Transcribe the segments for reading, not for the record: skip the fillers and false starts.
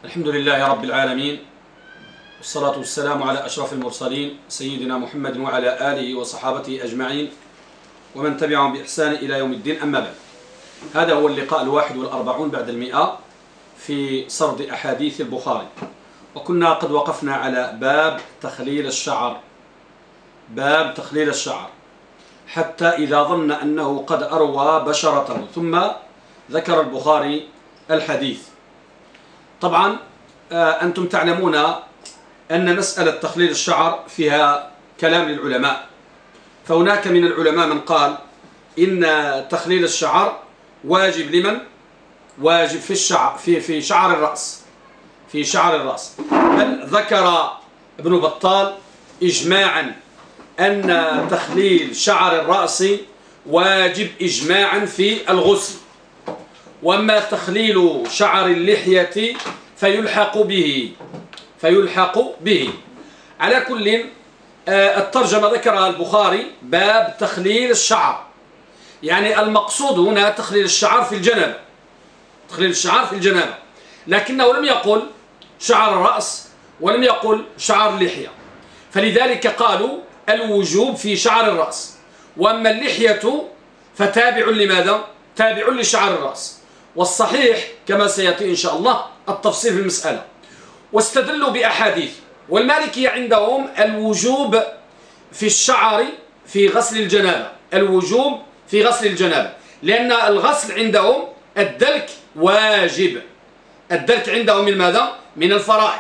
الحمد لله رب العالمين، والصلاة والسلام على أشرف المرسلين سيدنا محمد وعلى آله وصحابته أجمعين ومن تبعهم بإحسان إلى يوم الدين. أما بعد، هذا هو اللقاء 41 بعد 100 في سرد أحاديث البخاري، وكنا قد وقفنا على باب تخليل الشعر، باب تخليل الشعر حتى إذا ظن أنه قد أروى بشرته، ثم ذكر البخاري الحديث. طبعا أنتم تعلمون أن مسألة تخليل الشعر فيها كلام للعلماء، فهناك من العلماء من قال إن تخليل الشعر واجب لمن؟ واجب في الشعر في شعر الرأس، في شعر الرأس. بل ذكر ابن بطال إجماعا أن تخليل شعر الرأس واجب إجماعا في الغسل، وأما تخليل شعر اللحية فيلحق به. على كل الترجمة ذكرها البخاري باب تخليل الشعر، يعني المقصود هنا تخليل الشعر في الجنابة، تخليل الشعر في الجنابة، لكنه لم يقل شعر الرأس ولم يقل شعر اللحية، فلذلك قالوا الوجوب في شعر الرأس، وأما اللحية فتابع لماذا؟ تابع لشعر الرأس. والصحيح كما سيأتي إن شاء الله التفصيل في المسألة. واستدلوا بأحاديث، والمالكية عندهم الوجوب في الشعر في غسل الجنابة، الوجوب في غسل الجنابة، لأن الغسل عندهم الدلك واجب، الدلك عندهم من ماذا؟ من الفرائض.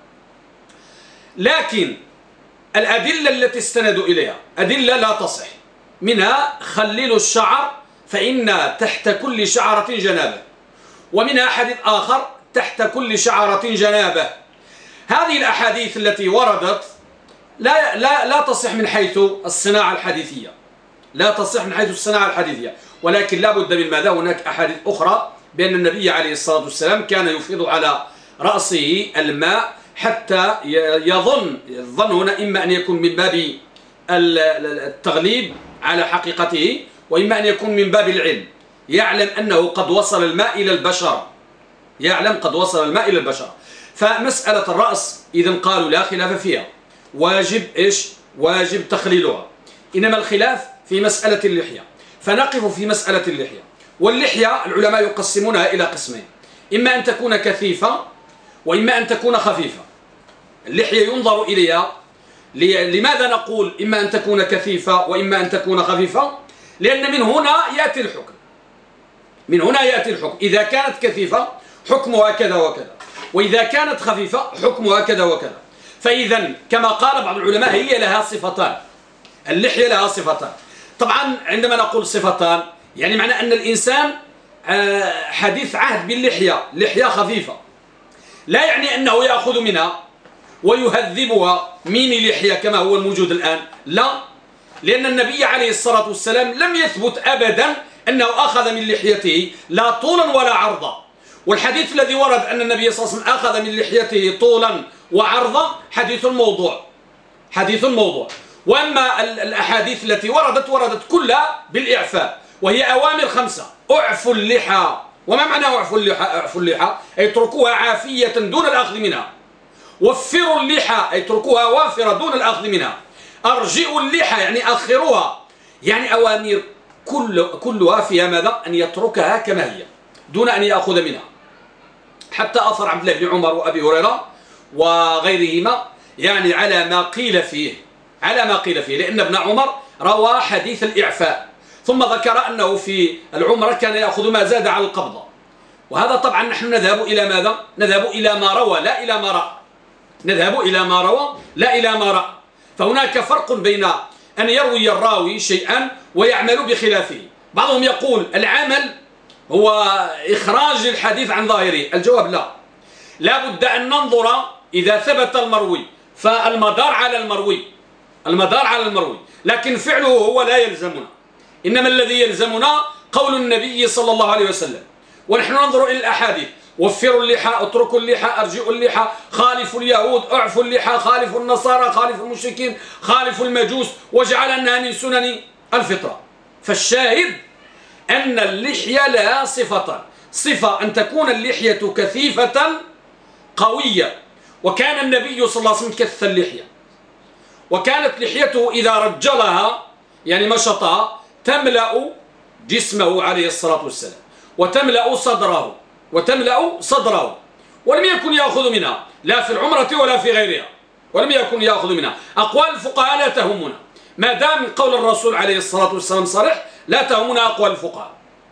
لكن الأدلة التي استندوا إليها أدلة لا تصح، منها خللوا الشعر فإن تحت كل شعرة جنابة، ومنها حديث آخر تحت كل شعرة جنابة. هذه الأحاديث التي وردت لا تصح من حيث الصناعة الحديثية، لا تصح من حيث الصناعة الحديثية، ولكن لا بد من ماذا؟ هناك أحاديث أخرى بأن النبي عليه الصلاة والسلام كان يفيض على رأسه الماء حتى يظن هنا إما أن يكون من باب التغليب على حقيقته، وإما أن يكون من باب العلم، يعلم أنه قد وصل الماء إلى البشرة، يعلم قد وصل الماء إلى البشرة. فمسألة الرأس إذن قالوا لا خلاف فيها، واجب إيش؟ واجب تخليلها. إنما الخلاف في مسألة اللحية، فنقف في مسألة اللحية. واللحية العلماء يقسمونها إلى قسمين، إما أن تكون كثيفة وإما أن تكون خفيفة. اللحية ينظر إليها، لماذا نقول إما أن تكون كثيفة وإما أن تكون خفيفة؟ لأن من هنا يأتي الحكم، من هنا يأتي الحكم. إذا كانت كثيفة حكمها كذا وكذا، وإذا كانت خفيفة حكمها كذا وكذا. فإذا كما قال بعض العلماء هي لها صفتان، اللحية لها صفتان. طبعا عندما نقول صفتان يعني معنى أن الإنسان حديث عهد باللحية، لحية خفيفة، لا يعني أنه يأخذ منها ويهذبها ميني لحية كما هو الموجود الآن، لا، لأن النبي عليه الصلاة والسلام لم يثبت أبدا أنه أخذ من لحيته لا طولا ولا عرضا. والحديث الذي ورد أن النبي صلى الله عليه وسلم أخذ من لحيته طولا وعرضا حديث موضوع، حديث موضوع. وأما الأحاديث التي وردت كلها بالإعفاء، وهي أوامر 5: أعفوا اللحى. وما معنى أعفوا اللحى؟ أعفوا اللحى أي اتركوها عافية دون الأخذ منها. وفروا اللحى أي اتركوها وافرة دون الأخذ منها. أرجئوا اللحى يعني أخروها، يعني أوامر كلها فيها ماذا؟ أن يتركها كما هي دون أن يأخذ منها. حتى أثر عبد الله بن عمر وأبي هريرة وغيرهما يعني على ما قيل فيه، على ما قيل فيه، لأن ابن عمر روى حديث الإعفاء، ثم ذكر أنه في العمرة كان يأخذ ما زاد على القبضة. وهذا طبعا نحن نذهب إلى ماذا؟ نذهب إلى ما روى لا إلى ما رأى، نذهب إلى ما روى لا إلى ما رأى. فهناك فرق بين أن يروي الراوي شيئا ويعمل بخلافه. بعضهم يقول العمل هو إخراج الحديث عن ظاهره، الجواب لا، لا بد أن ننظر إذا ثبت المروي فالمدار على المروي، المدار على المروي، لكن فعله هو لا يلزمنا، إنما الذي يلزمنا قول النبي صلى الله عليه وسلم. ونحن ننظر إلى الأحاديث: وفروا اللحى، اتركوا اللحى، أرجئوا اللحى، خالفوا اليهود، اعفوا اللحى، خالفوا النصارى، خالفوا المشركين، خالفوا المجوس، واجعلنها من سنن الفطرة. فالشاهد أن اللحية لها صفة أن تكون اللحية كثيفة قوية. وكان النبي صلى الله عليه وسلم كث اللحية، وكانت لحيته إذا رجلها يعني مشطها تملأ جسمه عليه الصلاة والسلام، وتملأ صدره، ولم يكن يأخذ منها لا في العمرة ولا في غيرها، ولم يكن يأخذ منها. أقوال الفقهاء لا تهمنا ما دام قول الرسول عليه الصلاة والسلام صريح، لا تهمنا أقوال الفقهاء.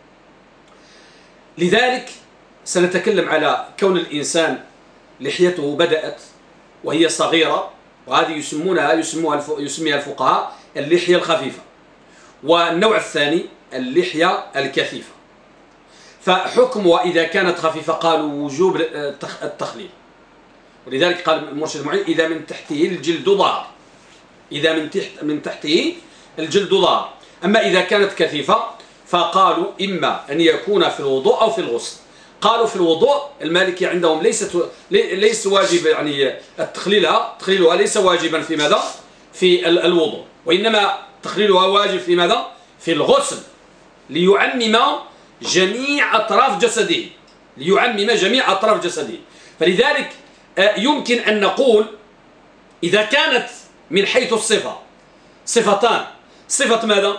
لذلك سنتكلم على كون الإنسان لحيته بدأت وهي صغيرة، وهذه يسميها الفقهاء اللحية الخفيفة. والنوع الثاني اللحية الكثيفة، فحكمها إذا كانت خفيفة قالوا وجوب التخليل. ولذلك قال المرشد المعين إذا من تحته الجلد ظهر، إذا من تحته الجلد ظهر. أما إذا كانت كثيفة فقالوا إما أن يكون في الوضوء أو في الغسل. قالوا في الوضوء المالكي عندهم ليس واجب، يعني تخليلها ليس واجبا في ماذا؟ في الوضوء، وإنما تخليلها واجب في ماذا؟ في الغسل، ليعمم جميع أطراف جسده. فلذلك يمكن أن نقول إذا كانت من حيث الصفة صفتان، صفة ماذا؟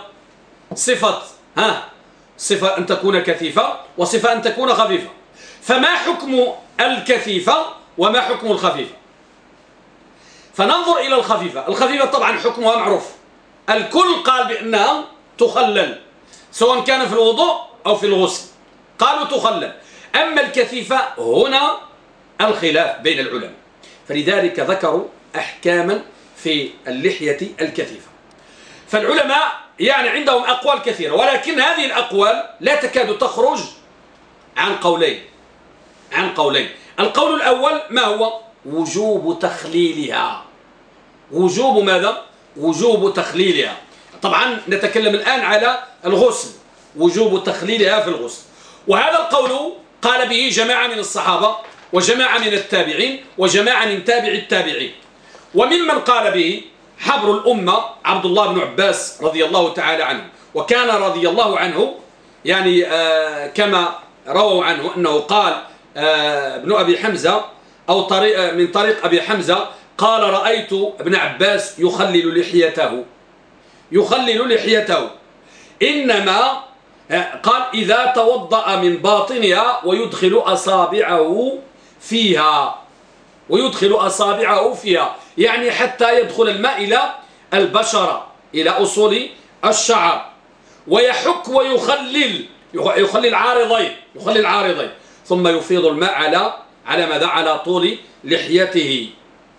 صفة أن تكون كثيفة، وصفة أن تكون خفيفة. فما حكم الكثيفة وما حكم الخفيفة؟ فننظر إلى الخفيفة طبعا حكمها معروف، الكل قال بأنها تخلل سواء كان في الوضوء أو في الغسل، قالوا تخلل. أما الكثيفة هنا الخلاف بين العلماء، فلذلك ذكروا أحكاما في اللحية الكثيفة. فالعلماء يعني عندهم أقوال كثيرة، ولكن هذه الأقوال لا تكاد تخرج عن قولين. القول الأول ما هو؟ وجوب تخليلها. وجوب ماذا؟ وجوب تخليلها. طبعا نتكلم الآن على الغسل، وجوب تخليلها في الغسل. وهذا القول قال به جماعة من الصحابة، وجماعة من التابعين، وجماعة من تابع التابعين. وممن قال به حبر الأمة عبد الله بن عباس رضي الله تعالى عنه. وكان رضي الله عنه يعني كما رووا عنه أنه قال ابن أبي حمزة أو من طريق أبي حمزة قال رأيت ابن عباس يخلل لحيته إنما قال إذا توضأ من باطنها ويدخل أصابعه فيها، يعني حتى يدخل الماء إلى البشرة، إلى أصول الشعر، ويحك ويخلل عارضين، ثم يفيض الماء على ماذا؟ على طول لحيته.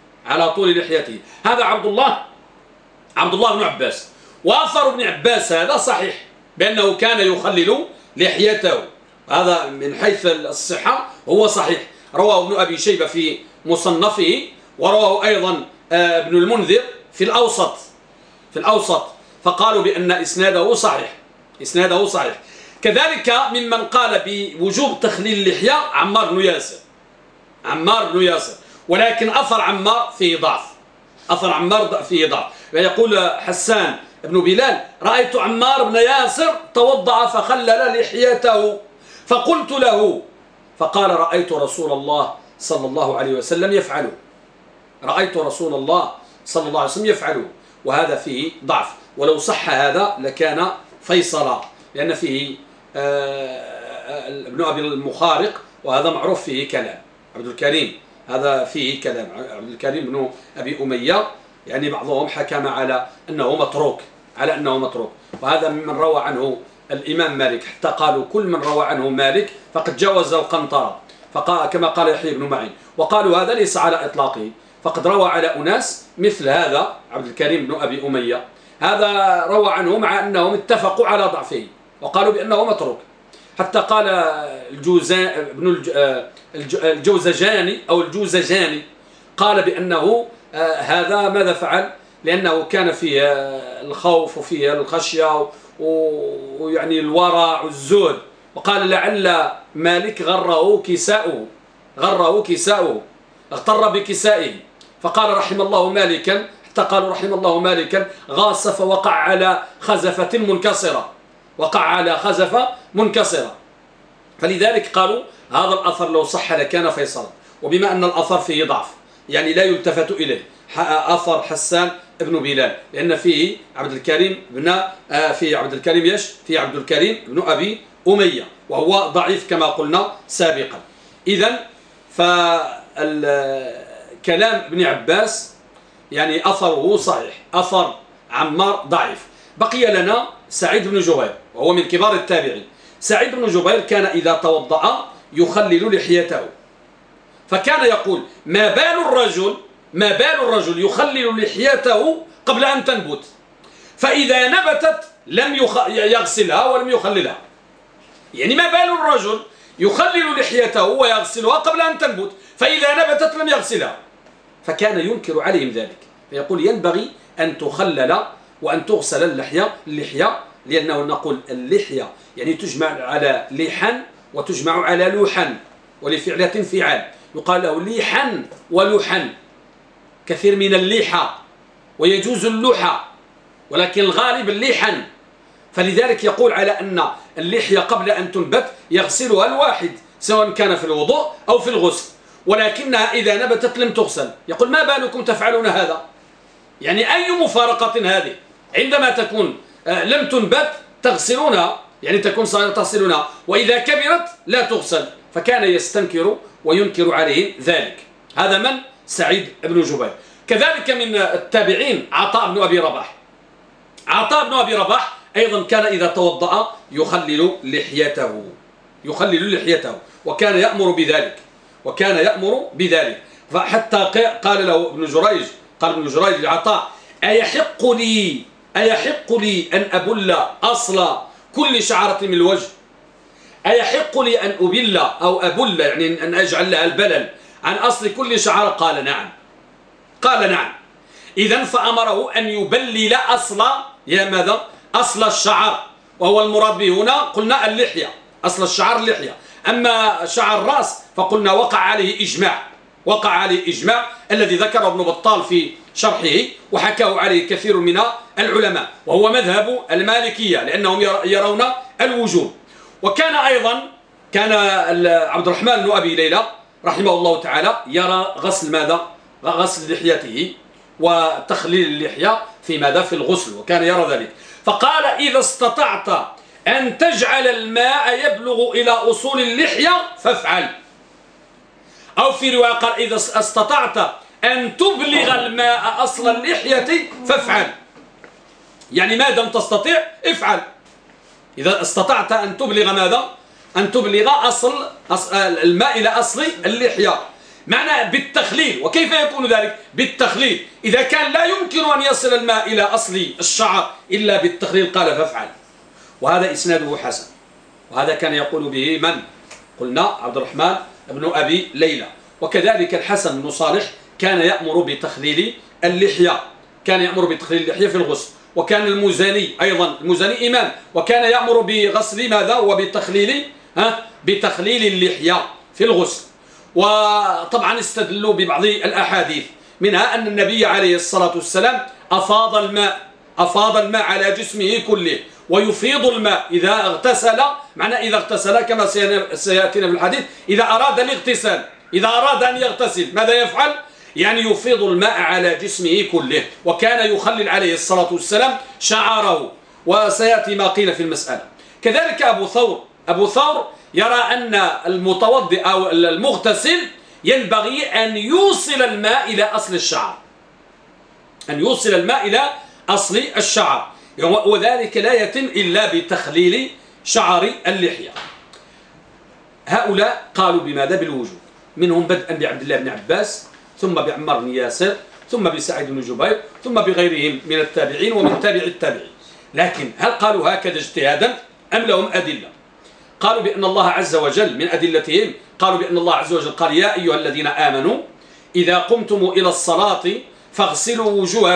هذا عبد الله بن عباس. وأثر ابن عباس هذا صحيح بأنه كان يخلل لحيته، هذا من حيث الصحة هو صحيح. رواه ابن أبي شيبة في مصنفه، ورواه أيضا ابن المنذر في الأوسط، فقالوا بأن إسناده صحيح. كذلك ممن قال بوجوب تخليل اللحية عمار بن ياسر، ولكن أثر عمار فيه ضعف. ويقول حسان ابن بلال رأيت عمار بن ياسر توضأ فخلل لحيته فقلت له، فقال رأيت رسول الله صلى الله عليه وسلم يفعله. وهذا فيه ضعف، ولو صح هذا لكان فيصلا، لأن فيه ابن أبي المخارق، وهذا معروف فيه كلام. عبد الكريم هذا فيه كلام، عبد الكريم بن أبي أمية، يعني بعضهم حكم على أنه متروك، وهذا ممن روى عنه الإمام مالك، حتى قالوا كل من روى عنه مالك فقد جاوز القنطرة، كما قال يحيى بن معين. وقالوا هذا ليس على إطلاقه، فقد روى على أناس مثل هذا عبد الكريم بن أبي أمية، هذا روى عنه مع أنهم اتفقوا على ضعفه وقالوا بأنه متروك. حتى قال الجوزجاني قال بأنه هذا ماذا فعل؟ لأنه كان فيه الخوف وفيه الخشية ويعني الورع والزهد، وقال لعل مالك غره كساؤه، اغتر بكسائه، فقال رحم الله مالكا، حتى قالوا رحم الله مالكا غاص فوقع على خزفة منكسرة. فلذلك قالوا هذا الأثر لو صح لكان فيصلا. وبما أن الأثر فيه ضعف يعني لا يلتفت إليه، أثر حسان ابن بلال، لأن فيه عبد الكريم عبد الكريم بن أبي أمية وهو ضعيف كما قلنا سابقا. إذن فكلام ابن عباس يعني أثره صحيح، أثر عمار ضعيف. بقي لنا سعيد بن جبير وهو من كبار التابعين. سعيد بن جبير كان إذا توضأ يخلل لحيته، فكان يقول ما بال الرجل يخلل لحيته قبل أن تنبت، فإذا نبتت لم يغسلها ولم يخللها. يعني ما بال الرجل يخلل لحيته ويغسلها قبل أن تنبت، فإذا نبتت لم يغسلها. فكان ينكر عليهم ذلك، فيقول ينبغي أن تخلل وأن تغسل اللحية، لأنه نقول اللحية يعني تجمع على لحن وتجمع على لوحن، ولفعلة فعال يقال له لحن ولوحن، كثير من اللحى ويجوز اللحى، ولكن الغالب اللحن. فلذلك يقول على أن اللحية قبل أن تنبت يغسلها الواحد سواء كان في الوضوء أو في الغسل، ولكنها إذا نبتت لم تغسل. يقول ما بالكم تفعلون هذا؟ يعني أي مفارقة هذه؟ عندما تكون لم تنبت تغسلونها، يعني تكون صغيرة تغسلونها، وإذا كبرت لا تغسل. فكان يستنكر وينكر عليه ذلك. هذا من؟ سعيد بن جبير. كذلك من التابعين عطاء بن أبي رباح. عطاء بن أبي رباح أيضا كان إذا توضأ يخلل لحيته وكان يأمر بذلك. فحتى قال له ابن جريج لعطاء أيحق لي أن أبل أصل كل شعرة من الوجه؟ أيحق لي أن أبل أو أبل يعني أن أجعل لها البلل عن أصل كل شعرة؟ قال نعم. إذن فأمره أن يبلل أصل الشعر، وهو المراد به هنا قلنا اللحية، أصل الشعر اللحية. أما شعر الرأس فقلنا وقع عليه إجماع الذي ذكره ابن بطال في شرحه وحكاه عليه كثير من العلماء، وهو مذهب المالكية لأنهم يرون الوجوب. وكان أيضا عبد الرحمن بن أبي ليلى رحمه الله تعالى يرى غسل لحيته وتخليل اللحية في الغسل، وكان يرى ذلك. فقال إذا استطعت أن تجعل الماء يبلغ إلى أصول اللحية فافعل، أو في رواية قال إذا استطعت أن تبلغ الماء أصل اللحية فافعل، يعني ما دام تستطيع افعل. إذا استطعت أن تبلغ أن تبلغ أصل الماء إلى أصل اللحية، معنى بالتخليل. وكيف يكون ذلك؟ بالتخليل. إذا كان لا يمكن أن يصل الماء إلى أصل الشعر إلا بالتخليل قال فافعل. وهذا إسناده حسن، وهذا كان يقول به من؟ قلنا عبد الرحمن بن أبي ليلى. وكذلك الحسن بن صالح كان يأمر بتخليل اللحية، في الغسل. وكان المزني أيضا، المزني إمام، وكان يأمر بغسل ماذا؟ بتخليل اللحية في الغسل. وطبعا استدلوا ببعض الأحاديث، منها أن النبي عليه الصلاة والسلام أفاض الماء على جسمه كله، ويفيض الماء إذا اغتسل كما سيأتينا في الحديث. إذا أراد أن يغتسل ماذا يفعل؟ يعني يفيض الماء على جسمه كله، وكان يخلل عليه الصلاة والسلام شعره، وسيأتي ما قيل في المسألة. كذلك أبو ثور يرى أن المتوضئ أو المغتسل ينبغي أن يوصل الماء إلى أصل الشعر، وذلك لا يتم إلا بتخليل شعر اللحية. هؤلاء قالوا بماذا؟ بالوجوب، منهم بدءا بعبد الله بن عباس، ثم بعمار بن ياسر، ثم بسعيد بن جبير، ثم بغيرهم من التابعين ومن تابع التابعين. لكن هل قالوا هكذا اجتهادا أم لهم أدلة؟ قالوا بأن الله عز وجل من أدلتهم، قالوا بأن الله عز وجل قال يا أيها الذين آمنوا إذا قمتم إلى الصلاة فاغسلوا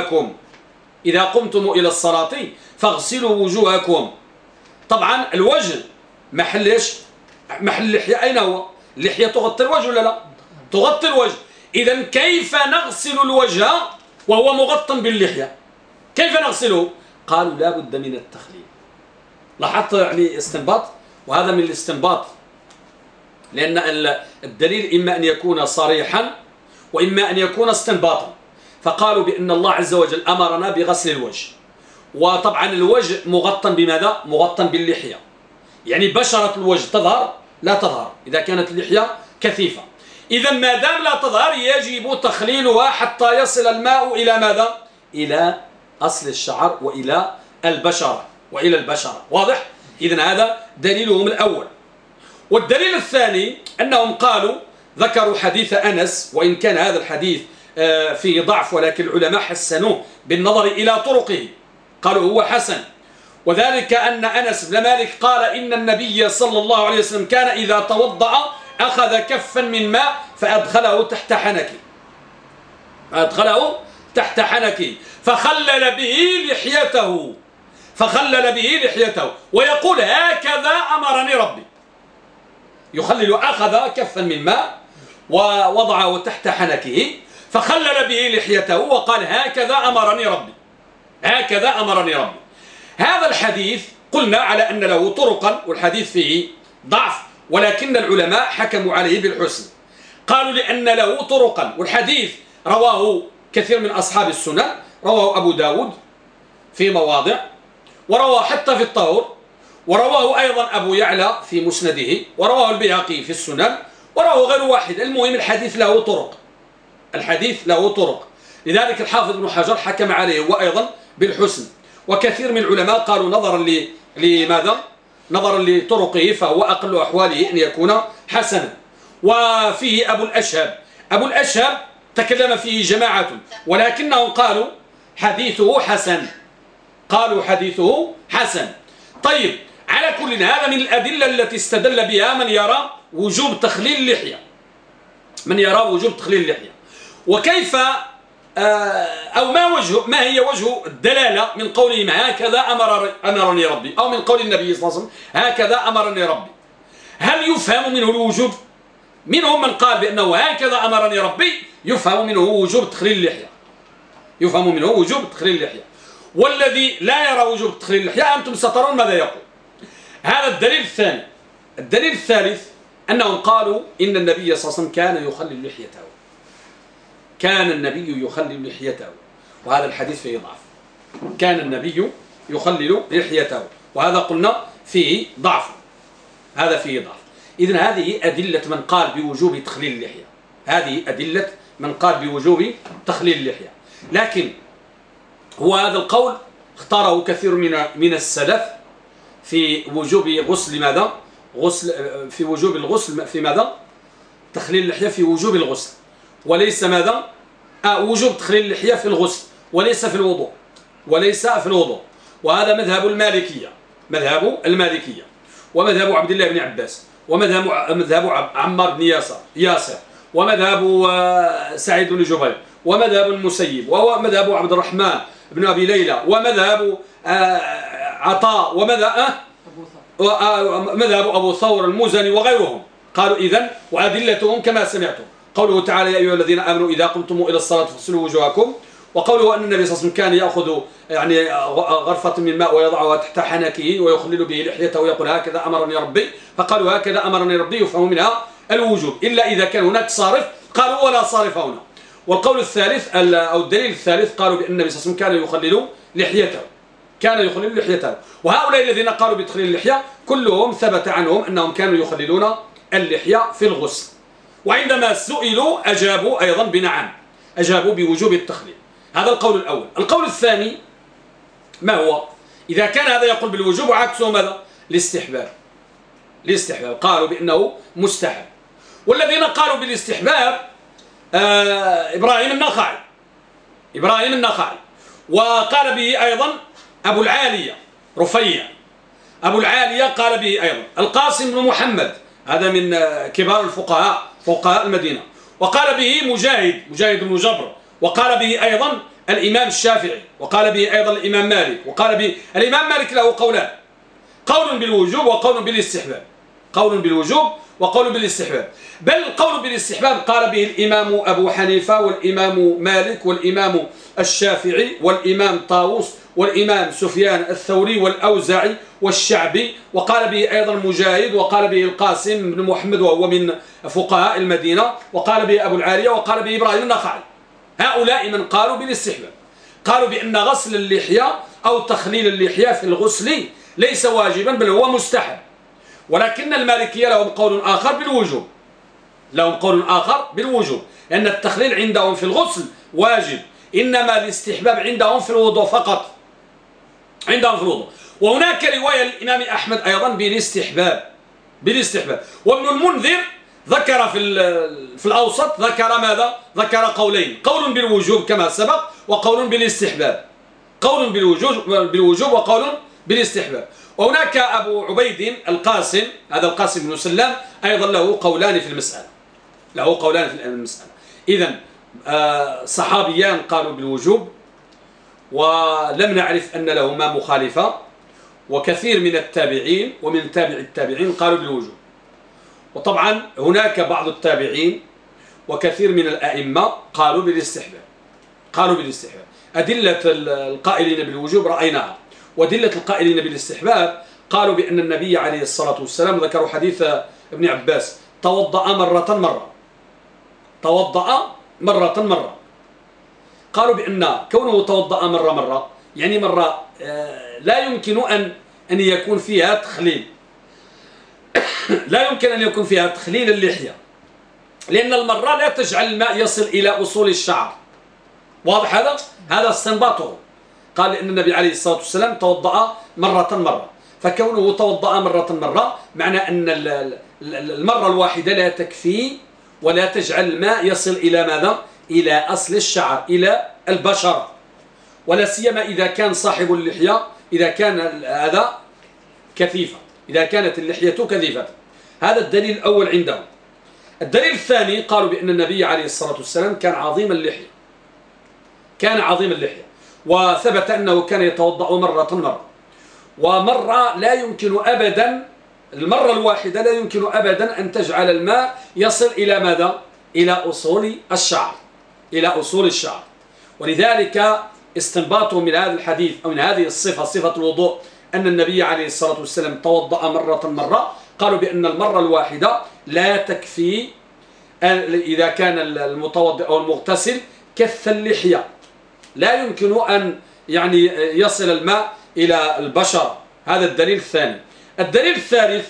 وجوهكم. طبعا الوجه محل اللحية أين هو؟ اللحية تغطي الوجه ولا لا؟ تغطي الوجه. إذن كيف نغسل الوجه وهو مغطى باللحية؟ كيف نغسله؟ قالوا لا بد من التخليل. لاحظت يعني استنباط، وهذا من الاستنباط لأن الدليل إما أن يكون صريحا وإما أن يكون استنباطا. فقالوا بأن الله عز وجل أمرنا بغسل الوجه، وطبعا الوجه مغطى بماذا؟ مغطى باللحية، يعني بشرة الوجه تظهر لا تظهر إذا كانت اللحية كثيفة. إذا ما دام لا تظهر يجب تخليلها حتى يصل الماء إلى ماذا؟ إلى أصل الشعر وإلى البشرة واضح؟ إذن هذا دليلهم الأول. والدليل الثاني أنهم قالوا ذكروا حديث أنس، وإن كان هذا الحديث فيه ضعف ولكن العلماء حسنوه بالنظر إلى طرقه، قالوا هو حسن. وذلك أن أنس بن مالك قال إن النبي صلى الله عليه وسلم كان إذا توضأ أخذ كفا من ماء فأدخله تحت حنكه فخلل به لحيته ويقول هكذا أمرني ربي. يخلل، أخذ كفا من ماء ووضعه تحت حنكه فخلل به لحيته وقال هكذا أمرني ربي. هذا الحديث قلنا على أن له طرقا، والحديث فيه ضعف، ولكن العلماء حكموا عليه بالحسن. قالوا لأن له طرقا، والحديث رواه كثير من أصحاب السنن، رواه أبو داود في مواضع، ورواه حتى في الطهور، ورواه أيضا أبو يعلى في مسنده، ورواه البيهقي في السنن، ورواه غير واحد. المهم الحديث له طرق، لذلك الحافظ ابن حجر حكم عليه وأيضا بالحسن. وكثير من العلماء قالوا نظرا لطرقه فهو أقل أحواله أن يكون حسنا. وفيه أبو الأشهب تكلم فيه جماعة، ولكنهم قالوا حديثه حسن. طيب، على كل هذا من الأدلة التي استدل بها من يرى وجوب تخليل اللحية. وكيف ما هي وجه الدلالة من قولهم هكذا أمرني ربي، أو من قول النبي صلى الله عليه وسلم هكذا أمرني ربي؟ هل يفهم منه الوجوب؟ منهم من قال بأنه هكذا أمرني ربي يفهم منه وجوب تخليل اللحية، والذي لا يرى وجوب تخليل اللحية أنتم سترون ماذا يقول. هذا الدليل الثاني. الدليل الثالث أنهم قالوا إن النبي صلى الله عليه وسلم كان النبي يخلل لحيته، وهذا الحديث فيه ضعف. كان النبي يخلل لحيته، وهذا قلنا فيه ضعف. إذن هذه أدلة من قال بوجوب تخليل اللحية. لكن هو هذا القول اختاره كثير من السلف في وجوب الغسل في ماذا؟ تخليل اللحية في وجوب الغسل، وليس ماذا؟ وجوب تخليل اللحية في الغسل وليس في الوضوء. وهذا مذهب المالكية ومذهب عبد الله بن عباس ومذهب عمار بن ياسر ومذهب سعيد بن جبير ومذهب المسيب ومذهب عبد الرحمن بن أبي ليلى ومذهب عطاء ومذهب أبو ثور المزني وغيرهم. قالوا إذن وأدلتهم كما سمعتم قوله تعالى يا أيها الذين آمنوا إذا قمتم إلى الصلاة فاغسلوا وجوهكم، وقوله أن النبي صلى الله عليه وسلم كان يأخذ غرفة من ماء ويضعها تحت حنكه ويخلل به لحيته ويقول هكذا أمرني ربي. فقالوا هكذا أمرني ربي يفهم منها الوجوب، إلا إذا كان هناك صارف، قالوا ولا صارف هنا. والقول الثالث أو الدليل الثالث قالوا بأن النبي صلى الله عليه وسلم كان يخلل لحيته. وهؤلاء الذين قالوا بتخليل اللحية كلهم ثبت عنهم أنهم كانوا يخللون اللحية في الغسل، وعندما سئلوا أجابوا أيضا بنعم، أجابوا بوجوب التخليل. هذا القول الأول. القول الثاني ما هو؟ إذا كان هذا يقول بالوجوب وعكسه ماذا؟ الاستحباب. قالوا بأنه مستحب. والذين قالوا بالاستحباب إبراهيم النخعي، وقال به أيضا أبو العالية رفيع، أبو العالية قال به أيضا القاسم بن محمد، هذا من كبار فقهاء المدينة، وقال به مجاهد بن جبر، وقال به أيضا الإمام الشافعي، وقال به أيضا الإمام مالك، وقال به الإمام مالك له قولان، قول بالوجوب وقول بالاستحباب. بل القول بالاستحباب قال به الإمام أبو حنيفة والإمام مالك والإمام الشافعي والإمام طاووس والإمام سفيان الثوري والأوزاعي والشعبي، وقال به أيضا مجاهد، وقال به القاسم بن محمد وهو من فقهاء المدينة، وقال به أبو العالية، وقال به إبراهيم النخعي. هؤلاء من قالوا بالاستحباب، قالوا بأن غسل اللحية أو تخليل اللحية في الغسل ليس واجبا بل هو مستحب. ولكن المالكية لهم قول آخر بالوجوب، لهم قول آخر بالوجوب، لأن التخليل عندهم في الغسل واجب، إنما الاستحباب عندهم في الوضوء فقط، عندهم في الوضوء. وهناك رواية للإمام أحمد أيضا بالاستحباب. وابن المنذر ذكر في الأوسط ذكر ماذا؟ ذكر قولين، قول بالوجوب كما سبق، وقول بالاستحباب، قول بالوجوب وقول بالاستحباب. وهناك أبو عبيد القاسم، هذا القاسم بن سلام أيضا له قولان في المسألة، له قولان في المسألة. إذن صحابيان قالوا بالوجوب، ولم نعرف أن لهما مخالفة، وكثير من التابعين ومن تابع التابعين قالوا بالوجوب. وطبعا هناك بعض التابعين وكثير من الأئمة قالوا بالاستحباب، قالوا بالاستحباب. أدلة القائلين بالوجوب رأيناها، وأدلة القائلين بالاستحباب قالوا بأن النبي عليه الصلاة والسلام ذكروا حديث ابن عباس: توضأ مرة، توضأ مرة. قالوا بأن كونه توضأ مرة يعني مرة لا يمكن أن يكون فيها تخليل، لا يمكن أن يكون فيها تخليل اللحية، لأن المرة لا تجعل الماء يصل إلى أصول الشعر. واضح هذا استنباطه. قال إن النبي عليه الصلاة والسلام توضأ مرة، فكونه توضأ مرة معنى أن المرة الواحدة لا تكفي ولا تجعل الماء يصل إلى ماذا؟ إلى أصل الشعر، إلى البشرة، ولا سيما إذا كان صاحب اللحية، إذا كان هذا كثيفة، إذا كانت اللحية كثيفة. هذا الدليل الأول عندهم. الدليل الثاني قالوا بأن النبي عليه الصلاة والسلام كان عظيم اللحية، كان عظيم اللحية، وثبت أنه كان يتوضأ مرة، ومرة لا يمكن أبدا، المرة الواحدة لا يمكن أبدا أن تجعل الماء يصل إلى ماذا؟ إلى أصول الشعر، إلى أصول الشعر. ولذلك استنباطهم من هذا الحديث أو من هذه الصفة، صفة الوضوء، أن النبي عليه الصلاة والسلام توضأ مرة، قالوا بأن المرة الواحدة لا تكفي إذا كان المتوضئ أو المغتسل كث اللحية، لا يمكن أن يعني يصل الماء إلى البشرة. هذا الدليل الثاني. الدليل الثالث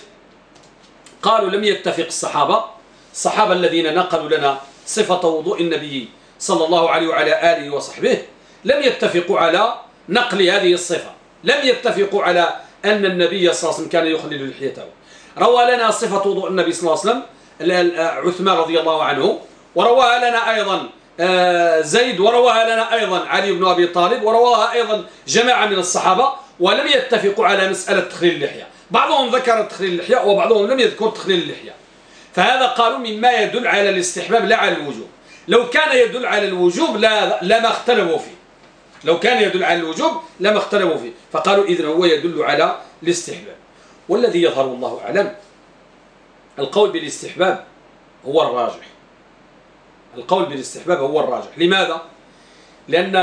قالوا لم يتفق الصحابة الذين نقلوا لنا صفة وضوء النبي صلى الله عليه وعلى آله وصحبه، لم يتفقوا على نقل هذه الصفة، لم يتفقوا على أن النبي صلى الله عليه وسلم كان يخلل لحيته. روى لنا صفة وضوء النبي صلى الله عليه وسلم عثمان رضي الله عنه، ورواها لنا أيضا زيد، ورواها لنا أيضا علي بن أبي طالب، ورواها أيضا جماعة من الصحابة، ولم يتفقوا على مسألة تخليل اللحية. بعضهم ذكر تخليل اللحية وبعضهم لم يذكر تخليل اللحية. فهذا قالوا مما يدل على الاستحباب لا على الوجوب. لو كان يدل على الوجوب لما اختلفوا فيه، لو كان يدل على الوجوب لما اختلفوا فيه، فقالوا إذن هو يدل على الاستحباب. والذي يظهر الله أعلم القول بالاستحباب هو الراجح، القول بالاستحباب هو الراجح. لماذا؟ لأن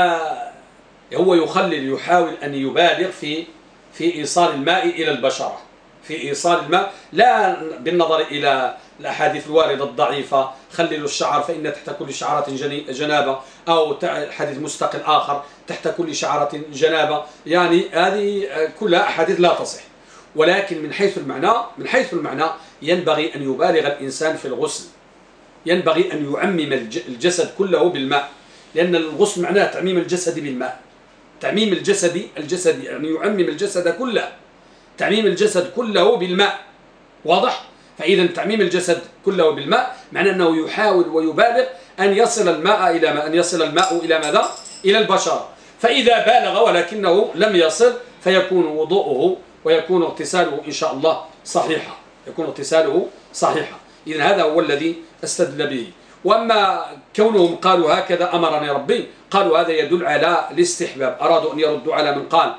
هو يحاول أن يبالغ في إيصال الماء إلى البشرة، في إيصال الماء، لا بالنظر إلى الأحاديث الواردة الضعيفة: خللوا الشعر فإن تحت كل شعرة جنابة، أو حديث مستقل آخر: تحت كل شعرة جنابة. يعني هذه كلها أحاديث لا تصح. ولكن من حيث المعنى ينبغي أن يبالغ الإنسان في الغسل، ينبغي أن يعمم الجسد كله بالماء، لأن الغسل معناه تعميم الجسد بالماء، تعميم الجسد يعني يعمم الجسد كله، تعميم الجسد كله بالماء. واضح؟ فإذا تعميم الجسد كله بالماء معناه أنه يحاول ويبالغ أن يصل الماء إلى ماذا؟ إلى البشرة. فإذا بالغ ولكنه لم يصل فيكون وضوءه ويكون اغتساله إن شاء الله صحيحا، يكون اغتساله صحيحا. إذن هذا هو الذي استدل به. وأما كونهم قالوا هكذا أمرني ربي، قالوا هذا يدل على الاستحباب، أرادوا أن يردوا على من قال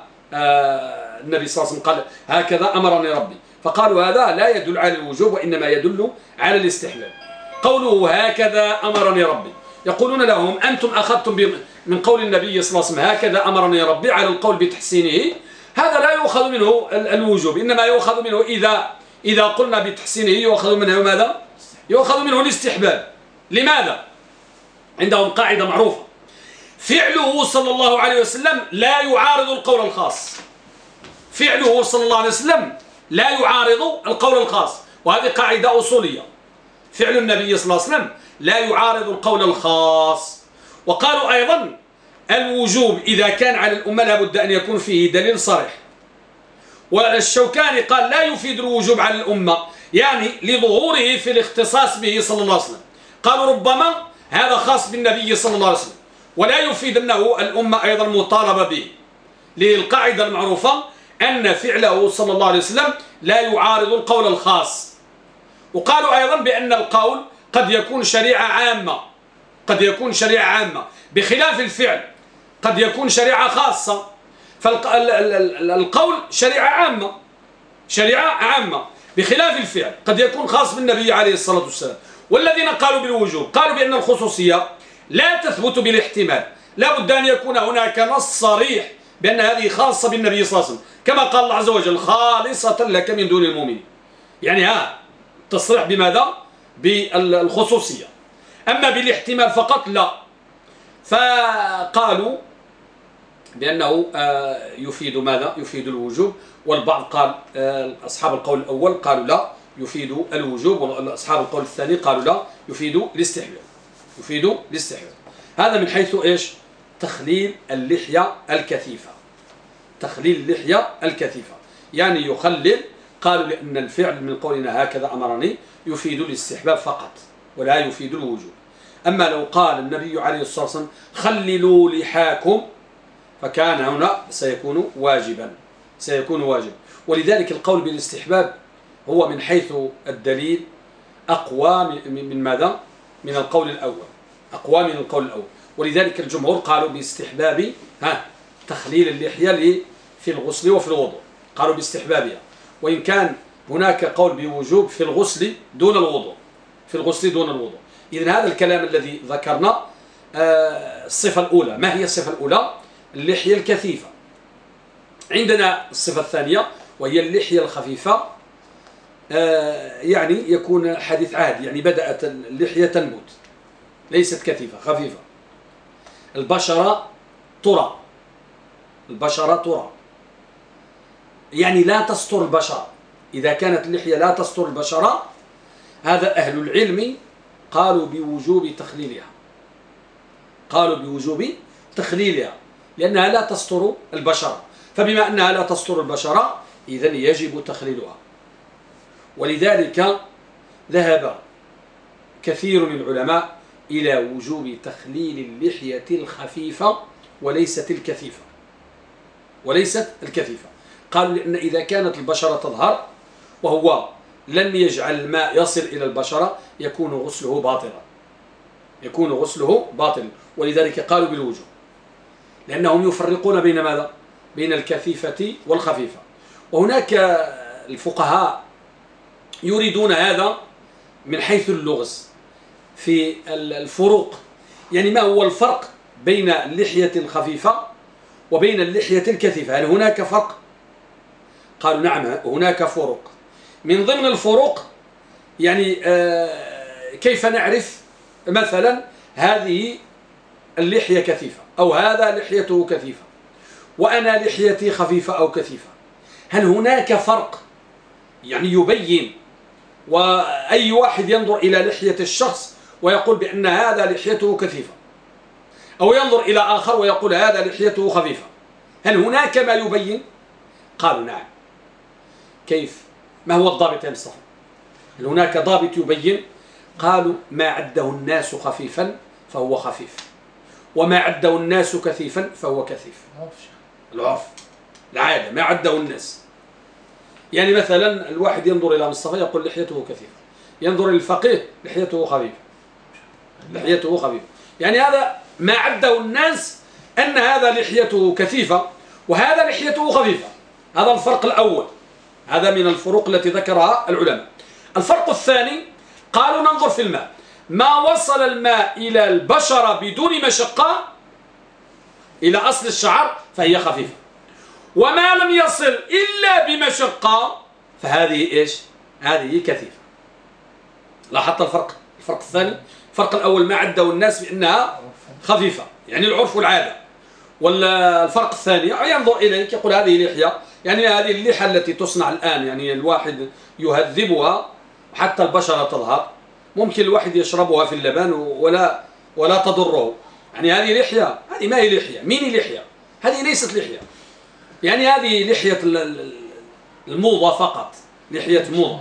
النبي صلى الله عليه وسلم قال هكذا أمرني ربي، فقالوا هذا لا يدل على الوجوب وإنما يدل على الاستحباب. قوله هكذا أمرني ربي، يقولون لهم أنتم أخذتم من قول النبي صلى الله عليه وسلم هكذا أمرني ربي على القول بتحسينه، هذا لا يؤخذ منه الوجوب، إنما يؤخذ منه إذا قلنا بتحسينه يؤخذ منه ماذا؟ يؤخذ منه الاستحباب. لماذا؟ عندهم قاعدة معروفة: فعله صلى الله عليه وسلم لا يعارض القول الخاص. فعله صلى الله عليه وسلم لا يعارض القول الخاص، وهذه قاعدة أصولية. فعل النبي صلى الله عليه وسلم لا يعارض القول الخاص. وقالوا أيضا الوجوب إذا كان على الأمة لابد أن يكون فيه دليل صريح. والشوكاني قال لا يفيد الوجوب على الأمة، يعني لظهوره في الاختصاص به صلى الله عليه وسلم. قالوا ربما هذا خاص بالنبي صلى الله عليه وسلم ولا يفيد أنه الأمة أيضا مطالبة به، للقاعدة المعروفة أن فعله صلى الله عليه وسلم لا يعارض القول الخاص. وقالوا أيضا بأن القول قد يكون شريعة عامة، قد يكون شريعة عامة بخلاف الفعل قد يكون شريعة خاصة. فالقول شريعة عامة، شريعة عامة بخلاف الفعل قد يكون خاص بالنبي عليه الصلاة والسلام. والذين قالوا بالوجوب قالوا بأن الخصوصية لا تثبت بالاحتمال، لا بد أن يكون هناك نص صريح بأن هذه خاصة بالنبي صلى الله عليه وسلم، كما قال الله عز وجل خالصة لك من دون المؤمنين. يعني تصريح بماذا؟ بالخصوصية. أما بالاحتمال فقط لا. فقالوا بأنه يفيد ماذا؟ يفيد الوجوب. والبعض قال أصحاب القول الأول قالوا لا يفيد الوجوب، وأصحاب القول الثاني قالوا لا يفيد الاستحباب. يفيد الاستحباب. هذا من حيث إيش؟ تخليل اللحية الكثيفة. تخليل اللحية الكثيفة يعني يخلل. قالوا لأن الفعل من قولنا هكذا أمرني يفيد الاستحباب فقط ولا يفيد الوجوب. أما لو قال النبي عليه الصلاة والسلام خللوا لحاكم فكان هنا سيكون واجبا، سيكون واجب. ولذلك القول بالاستحباب هو من حيث الدليل أقوى من ماذا؟ من القول الأول، أقوى من القول الأول. ولذلك الجمهور قالوا باستحباب تخليل اللحية في الغسل وفي الوضوء، قالوا باستحبابها، وإن كان هناك قول بوجوب في الغسل دون الوضوء، في الغسل دون الوضوء. إذن هذا الكلام الذي ذكرنا الصفة الأولى. ما هي الصفة الأولى؟ اللحية الكثيفة. عندنا الصفة الثانية وهي اللحية الخفيفة، يعني يكون حديث عهد، يعني بدأت اللحية تنبت ليست كثيفة، خفيفة. البشرة ترى، البشرة ترى يعني لا تستر البشرة. إذا كانت اللحية لا تستر البشرة هذا أهل العلم قالوا بوجوب تخليلها، قالوا بوجوب تخليلها لأنها لا تستر البشرة. فبما أنها لا تستر البشرة إذن يجب تخليلها. ولذلك ذهب كثير من العلماء إلى وجوب تخليل اللحية الخفيفة وليست الكثيفة، وليست الكثيفة. قالوا لأن إذا كانت البشرة تظهر وهو لن يجعل الماء يصل إلى البشرة يكون غسله باطلا، يكون غسله باطلا. ولذلك قالوا بالوجوب لأنهم يفرقون بين ماذا؟ بين الكثيفة والخفيفة. وهناك الفقهاء يريدون هذا من حيث اللغز في الفروق، يعني ما هو الفرق بين اللحية الخفيفة وبين اللحية الكثيفة؟ هل هناك فرق؟ قالوا نعم هناك فروق. من ضمن الفروق يعني كيف نعرف مثلا هذه اللحية كثيفة أو هذا لحيته كثيفة وأنا لحيتي خفيفة أو كثيفة؟ هل هناك فرق يعني يبين وأي واحد ينظر إلى لحية الشخص ويقول بأن هذا لحيته كثيفة، أو ينظر إلى آخر ويقول هذا لحيته خفيفة؟ هل هناك ما يبين؟ قالوا نعم. كيف؟ ما هو الضابط يا مصطفى؟ هل هناك ضابط يبين؟ قالوا ما عده الناس خفيفا فهو خفيف، وما عده الناس كثيفا فهو كثيف. العرف، العادة، ما عده الناس. يعني مثلا الواحد ينظر إلى مصطفى يقول لحيته كثيفة، ينظر إلى الفقيه لحيته خفيفة، لحيته خفيفة. يعني هذا ما عده الناس أن هذا لحيته كثيفة وهذا لحيته خفيفة. هذا الفرق الأول، هذا من الفروق التي ذكرها العلماء. الفرق الثاني قالوا ننظر في الماء، ما وصل الماء إلى البشرة بدون مشقة إلى أصل الشعر فهي خفيفة. وما لم يصل إلا بمشقة فهذه إيش؟ هذه كثيفة. لاحظت الفرق الثاني؟ الفرق الأول ما عده الناس بأنها خفيفة، يعني العرف والعادة. والفرق الثاني ينظر إليك يقول هذه لحية، يعني هذه اللحى التي تصنع الآن، يعني الواحد يهذبها حتى البشرة تظهر، ممكن الواحد يشربها في اللبن ولا تضره. يعني هذه لحية؟ هذه ما هي لحية، مين لحية؟ هذه ليست لحية، يعني هذه لحية الموضة فقط، لحية موضة.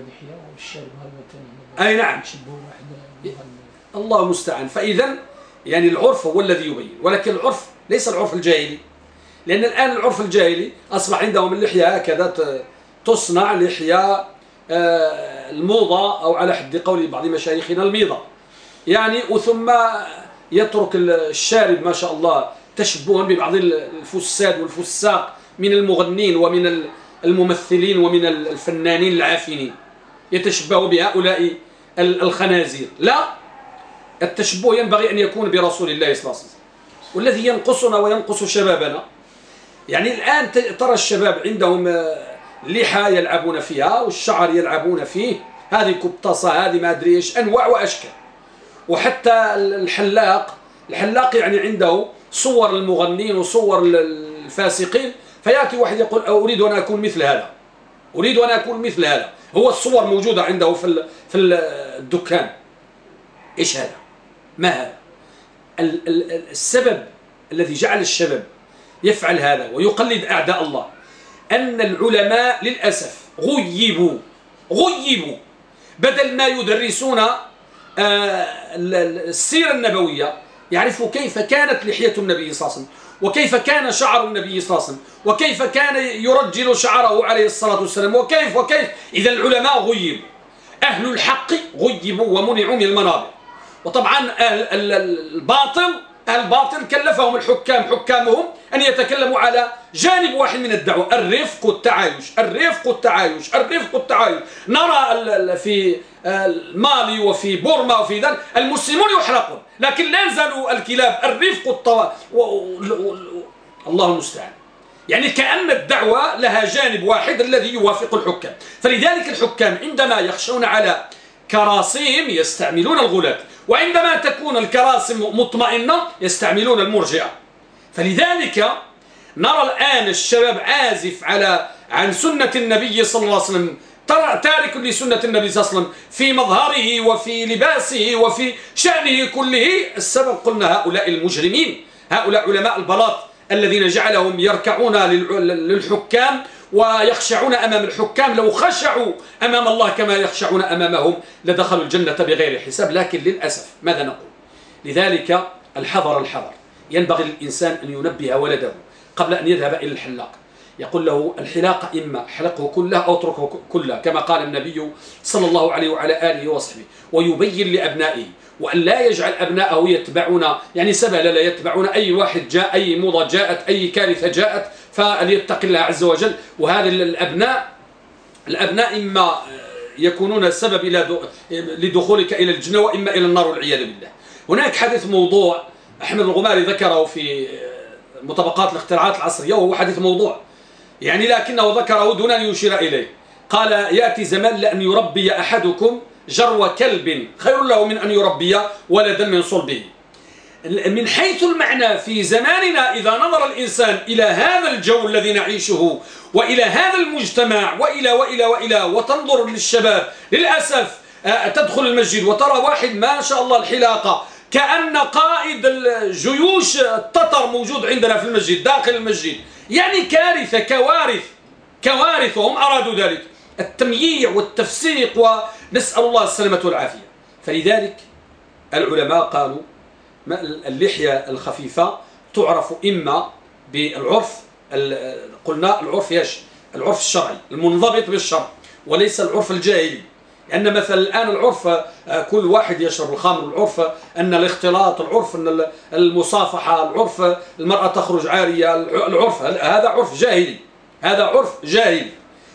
أي نعم، الله المستعان. فإذا يعني العرف هو الذي يبين، ولكن العرف ليس العرف الجاهلي، لأن الآن العرف الجاهلي أصبح عندهم اللحية هكذا تصنع لحية الموضة، أو على حد قول بعض مشايخنا الميضة، يعني وثم يترك الشارب ما شاء الله تشبها ببعض الفساد والفساق من المغنين ومن الممثلين ومن الفنانين العافنين، يتشبه بهؤلاء الخنازير. لا، التشبه ينبغي أن يكون برسول الله صلى الله عليه وسلم، والذي ينقصنا وينقص شبابنا. يعني الآن ترى الشباب عندهم لحى يلعبون فيها، والشعر يلعبون فيه، هذه كبطصة، هذه ما أدري إيش، أنواع وأشكال. وحتى الحلاق يعني عنده صور المغنين وصور الفاسقين، فيأتي واحد يقول أريد أن أكون مثل هذا، أريد أن أكون مثل هذا، هو الصور موجودة عنده في الدكان. إيش هذا؟ ما هذا؟ السبب الذي جعل الشباب يفعل هذا ويقلد أعداء الله أن العلماء للأسف غيبوا، بدل ما يدرسون السيرة النبوية، يعرفوا كيف كانت لحية النبي صلى الله عليه وسلم، وكيف كان شعر النبي صلى الله عليه وسلم، وكيف كان يرجل شعره عليه الصلاة والسلام، وكيف. إذا العلماء غيبوا، أهل الحق غيبوا ومنعوا من المنابر. وطبعا الباطل كلفهم حكامهم أن يتكلموا على جانب واحد من الدعوة، الرفق والتعايش. نرى في مالي وفي بورما وفي ذلك المسلمون يحرقون، لكن لا يزالوا الكلاب الرفق الله المستعان. يعني كأن الدعوة لها جانب واحد الذي يوافق الحكام. فلذلك الحكام عندما يخشون على كراسيهم يستعملون الغلاة، وعندما تكون الكراسي مطمئنة يستعملون المرجئة. فلذلك نرى الآن الشباب عازف عن سنة النبي صلى الله عليه وسلم، تارك لسنة النبي صلى الله عليه وسلم في مظهره وفي لباسه وفي شأنه كله. السبب قلنا هؤلاء المجرمين، هؤلاء علماء البلاط الذين جعلهم يركعون للحكام ويخشعون أمام الحكام. لو خشعوا أمام الله كما يخشعون أمامهم لدخلوا الجنة بغير حساب. لكن للأسف ماذا نقول؟ لذلك الحذر ينبغي للإنسان أن ينبه ولده قبل أن يذهب إلى الحلاق، يقول له الحلاقة إما حلقه كله أو اتركه كله كما قال النبي صلى الله عليه وعلى آله وصحبه، ويبين لأبنائه، وأن لا يجعل أبنائه يتبعون يعني سبل، لا يتبعون أي واحد جاء، أي موضة جاءت، أي كارثة جاءت، فليتق الله عز وجل. وهذا الأبناء إما يكونون سبب لدخولك إلى الجنة، وإما إلى النار والعياذ بالله. هناك حديث موضوع أحمد الغماري ذكره في مطبقات الاختراعات العصرية، وهو حديث موضوع يعني، لكنه ذكره دون أن يشير إليه. قال يأتي زمان لأن يربي أحدكم جرو كلب خير له من أن يربي ولدا من صلبه. من حيث المعنى في زماننا إذا نظر الإنسان إلى هذا الجو الذي نعيشه، وإلى هذا المجتمع، وإلى وتنظر للشباب، للأسف تدخل المسجد وترى واحد ما شاء الله الحلاقة كأن قائد الجيوش التتر موجود عندنا في المسجد، داخل المسجد. يعني كارثة، كوارث، وهم أرادوا ذلك، التمييع والتفسيق، ونسأل الله السلامة والعافية. فلذلك العلماء قالوا اللحية الخفيفة تعرف إما بالعرف، قلنا العرف العرف الشرعي المنضبط بالشرع، وليس العرف الجاهلي. لأن مثلا الآن العرف كل واحد يشرب الخمر، العرف أن الاختلاط، العرف أن المصافحة، العرف المرأة تخرج عارية، العرف هذا عرف جاهلي.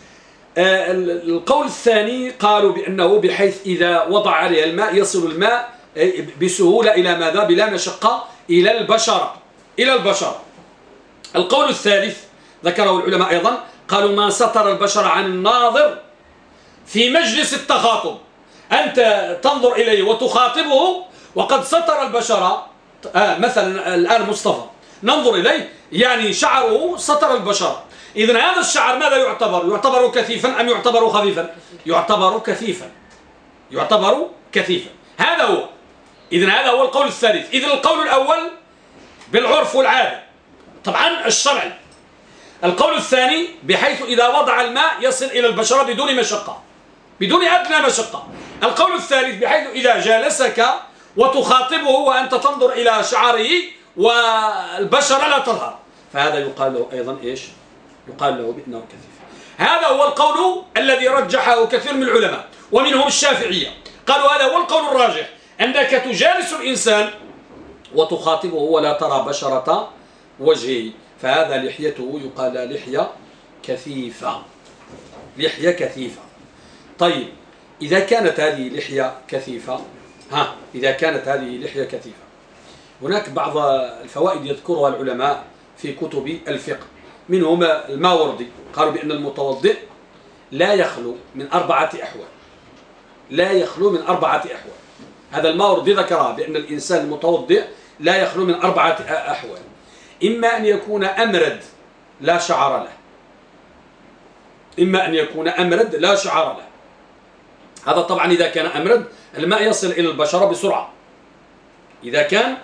القول الثاني قالوا بأنه بحيث إذا وضع عليها الماء يصل الماء بسهولة إلى ماذا؟ بلا مشقة إلى البشرة. إلى البشرة. القول الثالث ذكره العلماء أيضا، قالوا ما ستر البشر عن الناظر في مجلس التخاطب، أنت تنظر إليه وتخاطبه وقد ستر البشر. مثلا الآن مصطفى ننظر إليه يعني شعره ستر البشر، إذن هذا الشعر ماذا يعتبر؟ يعتبر كثيفا أم يعتبر خفيفا؟ يعتبر كثيفا، يعتبر كثيفا. هذا هو. إذن هذا هو القول الثالث. إذن القول الأول بالعرف والعادة طبعا الشرعي. القول الثاني بحيث إذا وضع الماء يصل إلى البشرة بدون مشقة، بدون أدنى مشقة. القول الثالث بحيث إذا جالسك وتخاطبه وأنت تنظر إلى شعره والبشرة لا تظهر، فهذا يقال له أيضا إيش؟ يقال له بأنه كثيف. هذا هو القول الذي رجحه كثير من العلماء ومنهم الشافعية، قالوا هذا هو القول الراجح، أنك تجالس الإنسان وتخاطبه ولا ترى بشرة وجهه، فهذا لحيته يقال لحية كثيفة، لحية كثيفة. طيب إذا كانت هذه لحية كثيفة، إذا كانت هذه لحية كثيفة، هناك بعض الفوائد يذكرها العلماء في كتب الفقه، منهم الماوردي قالوا بأن المتوضئ لا يخلو من 4 أحوال، لا يخلو من 4 أحوال. هذا الماوردي ذكرها بأن الإنسان المتوضئ لا يخلو من 4 أحوال، إما أن يكون أمرد لا شعر له، إما أن يكون أمرد لا شعر له. هذا طبعا إذا كان أمرد الماء يصل إلى البشرة بسرعة. إذا كان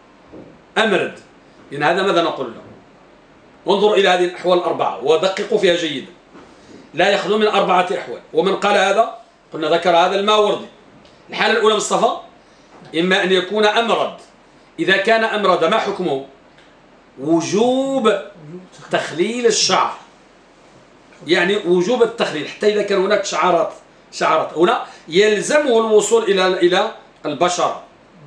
أمرد، لأن هذا ماذا نقول له؟ انظروا إلى هذه الأحوال 4 ودققوا فيها جيدا. لا يخلو من 4 أحوال. ومن قال هذا قلنا ذكر هذا الماوردي. الحالة الأولى مصطفى إما أن يكون أمرد. إذا كان أمرد ما حكمه؟ وجوب تخليل الشعر، يعني وجوب التخليل حتى إذا كان هناك شعرات هنا يلزمه الوصول إلى البشرة،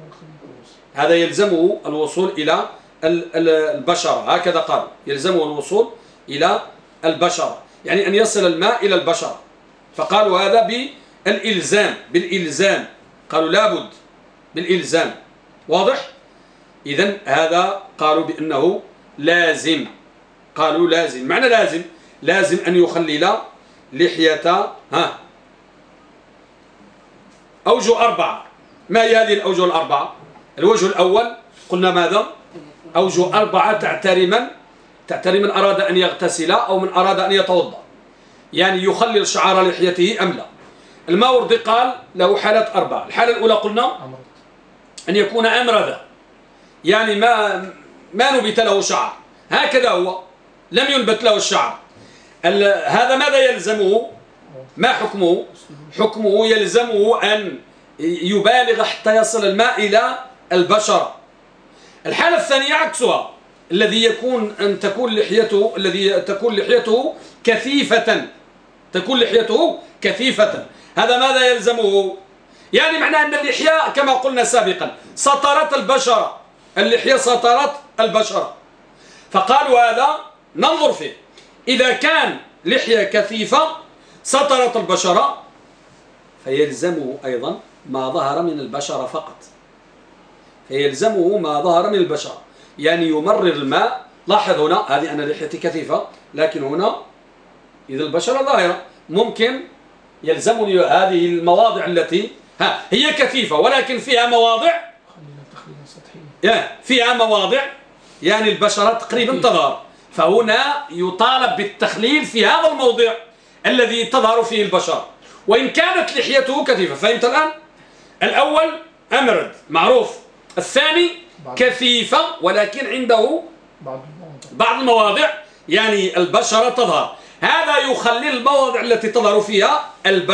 هذا يلزمه الوصول إلى البشرة، هكذا قال يلزمه الوصول إلى البشرة، يعني أن يصل الماء إلى البشرة. فقالوا هذا بالإلزام، قالوا لابد بالإلزام. واضح؟ إذن هذا قالوا بأنه لازم، قالوا لازم. معنى لازم أن يخلل لحية أوجه 4. ما هي هذه الأوجه 4؟ الوجه الأول قلنا ماذا؟ أوجه 4 تعتري من أراد أن يغتسل أو من أراد أن يتوضأ، يعني يخلل شعر لحيته أم لا. الماوردي قال له حالات 4. الحالة الأولى قلنا أن يكون أمرد، يعني ما نبت له شعر، هكذا هو لم ينبت له الشعر. هذا ماذا يلزمه؟ ما حكمه؟ حكمه يلزمه أن يبالغ حتى يصل الماء إلى البشرة. الحالة الثانية عكسها، الذي تكون لحيته كثيفة، تكون لحيته كثيفة. هذا ماذا يلزمه؟ يعني معناه أن اللحية كما قلنا سابقا سطرت البشرة، اللحية سطرت البشرة. فقالوا هذا ننظر فيه، إذا كان لحية كثيفة سطرت البشرة فيلزمه أيضا ما ظهر من البشرة فقط، فيلزمه ما ظهر من البشرة، يعني يمرر الماء. لاحظ هنا هذه أنا لحيتي كثيفة، لكن هنا إذا البشرة ظاهرة ممكن يلزمني هذه المواضع التي هي كثيفة ولكن فيها مواضع، فيها مواضع يعني البشرة تقريبا تظهر، فهنا يطالب بالتخليل في هذا الموضع الذي تظهر فيه البشرة وإن كانت لحيته كثيفة. فهمت الآن؟ الأول أمرد معروف، الثاني كثيفة ولكن عنده بعض المواضع يعني البشرة تظهر، هذا يخلل المواضع التي تظهر فيها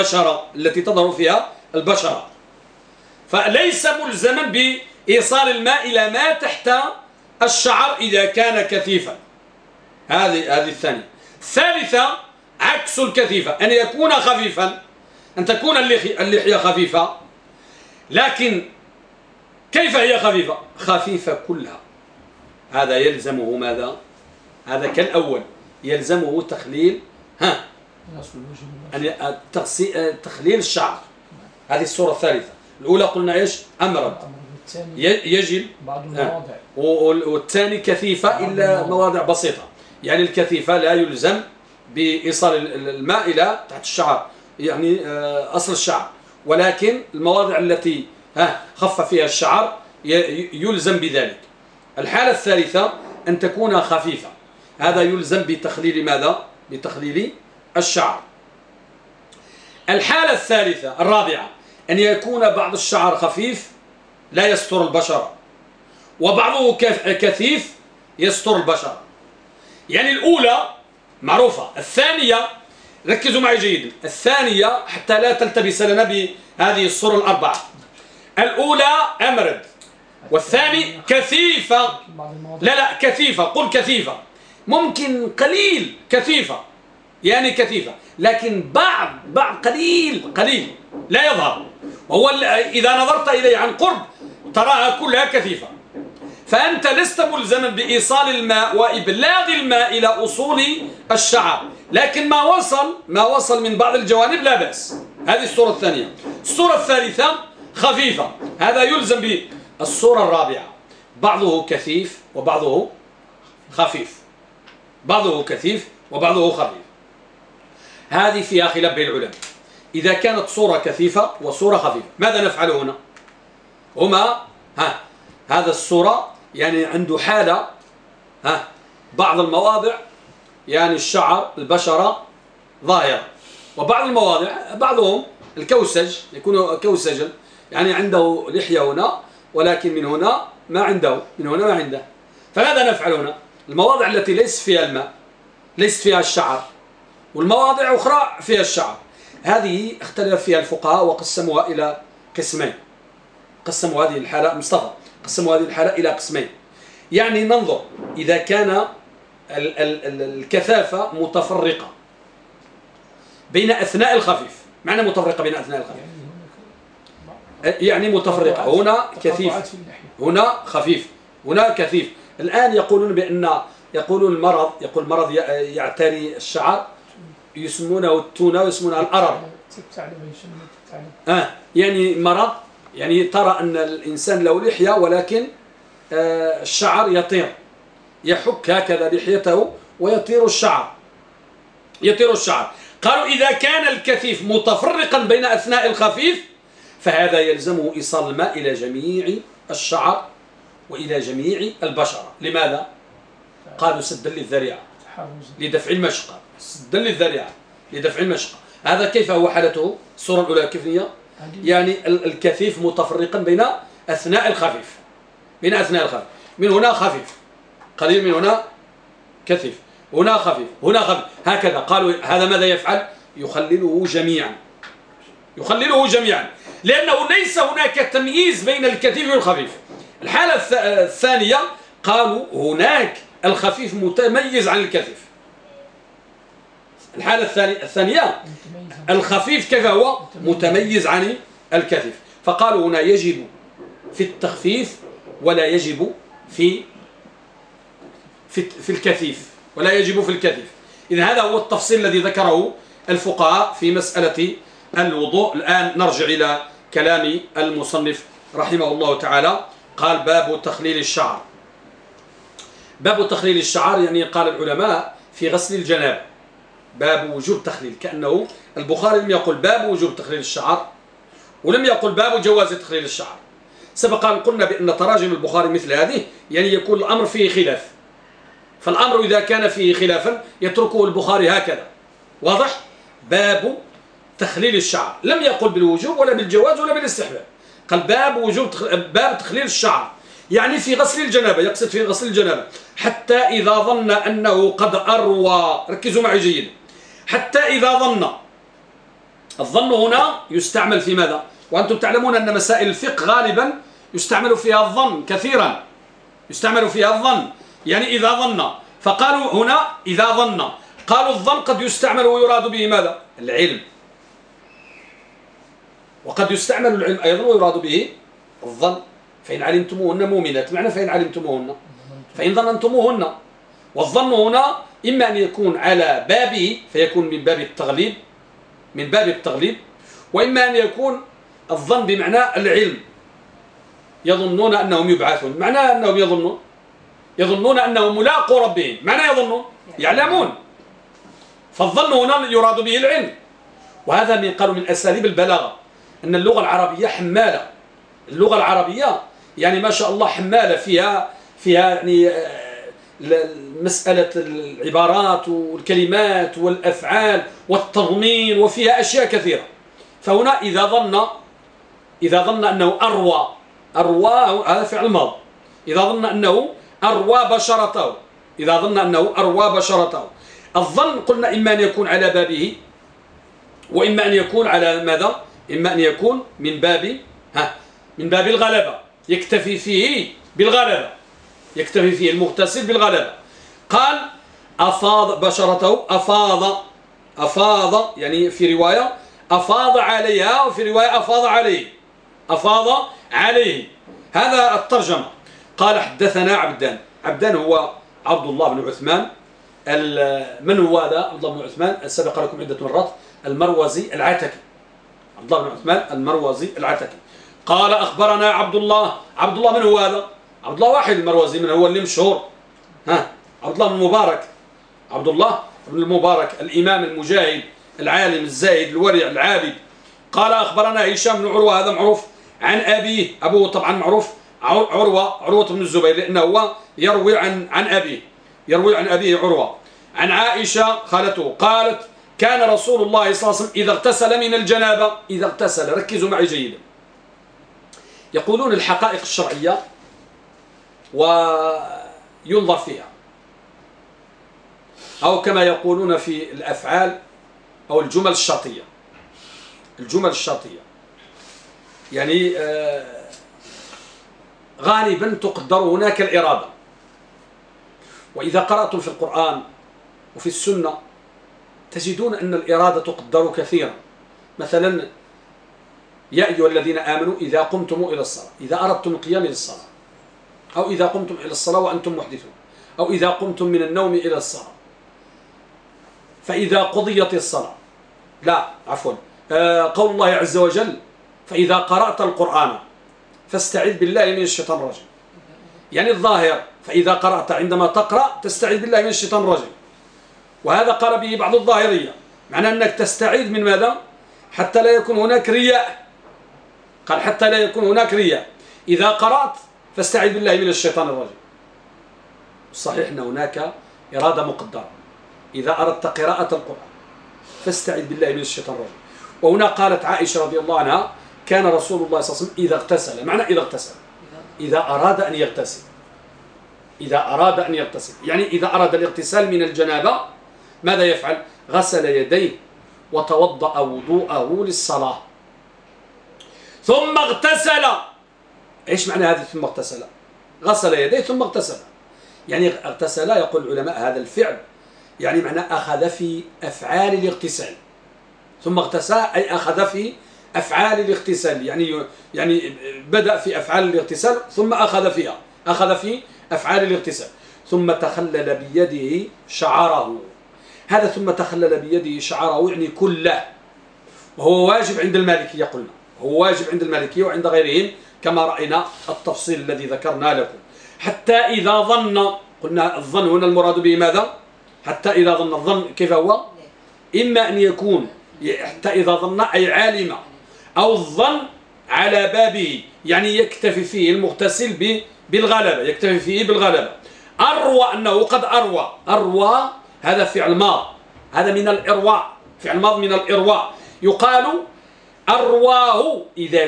البشرة، فليس ملزما بإيصال الماء إلى ما تحت الشعر إذا كان كثيفا. هذه الثانية. الثالثة عكس الكثيفة، أن يكون خفيفا، أن تكون اللحية خفيفة، لكن كيف هي خفيفة؟ خفيفة كلها. هذا يلزمه ماذا؟ هذا كالأول يلزمه تخليل تخليل الشعر. هذه الصورة الثالثة. الأولى قلنا إيش؟ أمرد. يجب بعض المواضع، والثاني كثيفة إلا مواضع بسيطة. يعني الكثيفة لا يلزم بإيصال الماء إلى تحت الشعر، يعني أصل الشعر، ولكن المواضع التي خف فيها الشعر يلزم بذلك. الحالة الثالثة أن تكون خفيفة، هذا يلزم بتخليل ماذا؟ بتخليل الشعر. الحالة الثالثة الرابعة أن يكون بعض الشعر خفيف لا يستر البشرة، وبعضه كثيف يستر البشرة. يعني الأولى معروفة. الثانية ركزوا معي جيدا، الثانية حتى لا تلتبس لنا بهذه الصور الأربعة. الأولى أمرد، والثاني كثيفة. لا كثيفة، قل كثيفة، ممكن قليل كثيفة، يعني كثيفة، لكن بعض قليل لا يظهر، وهو إذا نظرت إليه عن قرب تراها كلها كثيفة. فأنت لست ملزما بإيصال الماء وإبلاغ الماء إلى أصول الشعر، لكن ما وصل من بعض الجوانب لا بأس. هذه الصورة الثانية. الصورة الثالثة خفيفة، هذا يلزم به. الصورة الرابعة بعضه كثيف وبعضه خفيف، بعضه كثيف وبعضه خفيف. هذه فيها خلاف بين العلماء. إذا كانت صورة كثيفة وصورة خفيفة ماذا نفعل هنا؟ هما هذا الصورة يعني عنده حالة بعض المواضع يعني الشعر البشرة ظاهرة، وبعض المواضع بعضهم الكوسج يكون كوسجا، يعني عنده لحية هنا ولكن من هنا ما عنده، من هنا ما عنده. فماذا نفعل هنا؟ المواضع التي ليس فيها الماء، ليس فيها الشعر، والمواضع أخرى فيها الشعر، هذه اختلف فيها الفقهاء وقسموها إلى قسمين. قسموا هذه الحالة مصطفى، قسموا هذه الحالة إلى قسمين. يعني ننظر إذا كان الكثافة متفرقة بين أثناء الخفيف. معنى متفرقة بين أثناء الخفيف يعني متفرقة، هنا كثيف هنا خفيف هنا كثيف. الآن يقولون يقولون المرض يعتري الشعر، يسمونه التونة ويسمونه الأرب. يعني مرض، يعني ترى أن الإنسان له لحية ولكن الشعر يطير، يحك هكذا لحيته ويطير الشعر، يطير الشعر. قالوا إذا كان الكثيف متفرقا بين أثناء الخفيف فهذا يلزمه إيصال الماء إلى جميع الشعر وإلى جميع البشرة. لماذا؟ قالوا سدا للذريعة لدفع المشقة، سدا للذريعة لدفع المشقة. هذا كيف هو حالته؟ الصورة الأولى كيف هي؟ يعني الكثيف متفرقا بين أثناء الخفيف، بين أثناء الخفيف، من هنا خفيف قليل، من هنا كثيف، هنا خفيف، هنا خفيف، هكذا. قالوا هذا ماذا يفعل؟ يخلله جميعا، يخلله جميعا، لأنه ليس هناك تمييز بين الكثيف والخفيف. الحالة الثانية قالوا هناك الخفيف متميز عن الكثيف. الحالة الثانية الخفيف كيف هو؟ متميز عن الكثيف. فقالوا هنا يجب في التخفيف ولا يجب في الكثيف، ولا يجب في الكثيف. إذن هذا هو التفصيل الذي ذكره الفقهاء في مسألة الوضوء. الآن نرجع إلى كلام المصنف رحمه الله تعالى. قال باب تخليل الشعر. باب تخليل الشعر يعني قال العلماء في غسل الجنابة باب وجوب تخليل، كأنه البخاري لم يقل باب وجوب تخليل الشعر ولم يقل باب جواز تخليل الشعر. سبق أن قلنا بأن تراجم البخاري مثل هذه يعني يكون الأمر فيه خلاف، فالأمر إذا كان فيه خلافا يتركه البخاري هكذا واضح. باب تخليل الشعر، لم يقل بالوجوب ولا بالجواز ولا بالاستحباب، قال باب وجوب باب تخليل الشعر، يعني في غسل الجنابة، يقصد في غسل الجنابة حتى إذا ظن أنه قد أروى. ركزوا معي جيدا. حتى إذا ظن، الظن هنا يستعمل في ماذا؟ وأنتم تعلمون أن مسائل الفقه غالبا يستعمل فيها الظن كثيرا، يستعمل فيها الظن، يعني إذا ظن. فقالوا هنا إذا ظن، قالوا الظن قد يستعمل ويراد به ماذا؟ العلم، وقد يستعمل العلم أيضا ويراد به الظن. فإن علمتموهن مؤمنات، معنى فإن علمتموهن فإن ظننتموهن. والظن هنا إما أن يكون على بابه فيكون من باب التغليب، من باب التغليب، وإما أن يكون الظن بمعنى العلم، يظنون أنهم يبعثون، معنى أنهم يظنون أنهم ملاقوا ربهم، معنى يظنون يعلمون. فالظن هنا يراد به العلم. وهذا قالوا من أساليب البلاغة، أن اللغة العربية حمالة. اللغة العربية يعني ما شاء الله حمالة، فيها يعني مسألة العبارات والكلمات والأفعال والتضمين، وفيها أشياء كثيرة. فهنا إذا ظن أنه أروى هذا فعل ماض، إذا ظن أنه أروى بشرته، الظن قلنا إما أن يكون على بابه، وإما أن يكون على ماذا؟ إما أن يكون من باب الغلبة، يكتفي فيه بالغلبة، يكتفي فيه المغتسل بالغلبة. قال أفاض بشرته، أفاض يعني في رواية أفاض عليها، وفي رواية أفاض عليه. هذا الترجمة. قال حدثنا عبدان هو عبد الله بن عثمان. من هو هذا عبد الله بن عثمان؟ سبق لكم عدة مرات، المروزي العتكي. عبد الله بن عثمان المروزي العتكي. قال أخبرنا عبد الله من هو هذا؟ عبد الله واحد المروزي، من هو اللي مشهور؟ عبد الله بن المبارك، عبد الله بن المبارك الإمام المجاهد العالم الزاهد الورع العابد. قال أخبرنا هشام بن عروة، هذا معروف عن أبيه، أبوه طبعا معروف عروة بن الزبير، لأنه هو يروي عن أبيه عروة. عن عائشة خالته قالت كان رسول الله صلى الله عليه وسلم إذا اغتسل من الجنابة، إذا اغتسل، ركزوا معي جيدا، يقولون الحقائق الشرعية وينظر فيها، أو كما يقولون في الأفعال أو الجمل الشرطية، يعني غالبا تقدر هناك الإرادة. وإذا قرأتم في القرآن وفي السنة تجدون أن الإرادة تقدر كثيرا. مثلا يا أيها الذين آمنوا إذا قمتم إلى الصلاة، إذا أردتم القيام إلى الصلاة، أو إذا قمتم إلى الصلاة وأنتم محدثون، أو إذا قمتم من النوم إلى الصلاة، فإذا قضيت الصلاة، لا عفوا، قول الله عز وجل فإذا قرأت القرآن فاستعذ بالله من الشيطان الرجيم. يعني الظاهر فإذا قرأت، عندما تقرأ تستعذ بالله من الشيطان الرجيم. وهذا قال به بعض الظاهرية، معنى أنك تستعيذ من ماذا؟ حتى لا يكون هناك رياء. قال حتى لا يكون هناك رياء. إذا قرأت فاستعذ بالله من الشيطان الرجيم. صحيح أن هناك إرادة مقدرة، إذا أردت قراءة القرآن فاستعذ بالله من الشيطان الرجيم. وهنا قالت عائشة رضي الله عنها كان رسول الله صلى الله عليه وسلم إذا اغتسل، معنى إذا اغتسل، إذا أراد أن يغتسل، يعني إذا أراد الاغتسال من الجنابة ماذا يفعل؟ غسل يديه وتوضأ وضوءه للصلاة ثم اغتسل. إيش معنى هذه ثم اغتسل؟ غسل يديه ثم اغتسل، يعني اغتسل. يقول العلماء هذا الفعل يعني معنى أخذ في أفعال الاغتسال. ثم اغتسل أي أخذ في أفعال الاغتسال، يعني بدأ في أفعال الاغتسال ثم أخذ في أفعال الاغتسال. ثم تخلل بيده شعره، هذا ثم تخلل بيده شعره يعني كله، وهو واجب عند المالكية. قلنا هو واجب عند المالكية وعند غيرهم كما رأينا التفصيل الذي ذكرنا لكم. حتى إذا ظن، قلنا الظن هنا المراد به ماذا؟ حتى إذا ظن، الظن كيف هو؟ إما أن يكون حتى إذا ظن أي عالم، أو الظن على بابه، يعني يكتفي فيه المغتسل بالغلبة، يكتفي فيه بالغلبة. أروى أنه قد أروى هذا فعل ماض، هذا من الإرواء، فعل ماض من الإرواء. يقال أرواه إذا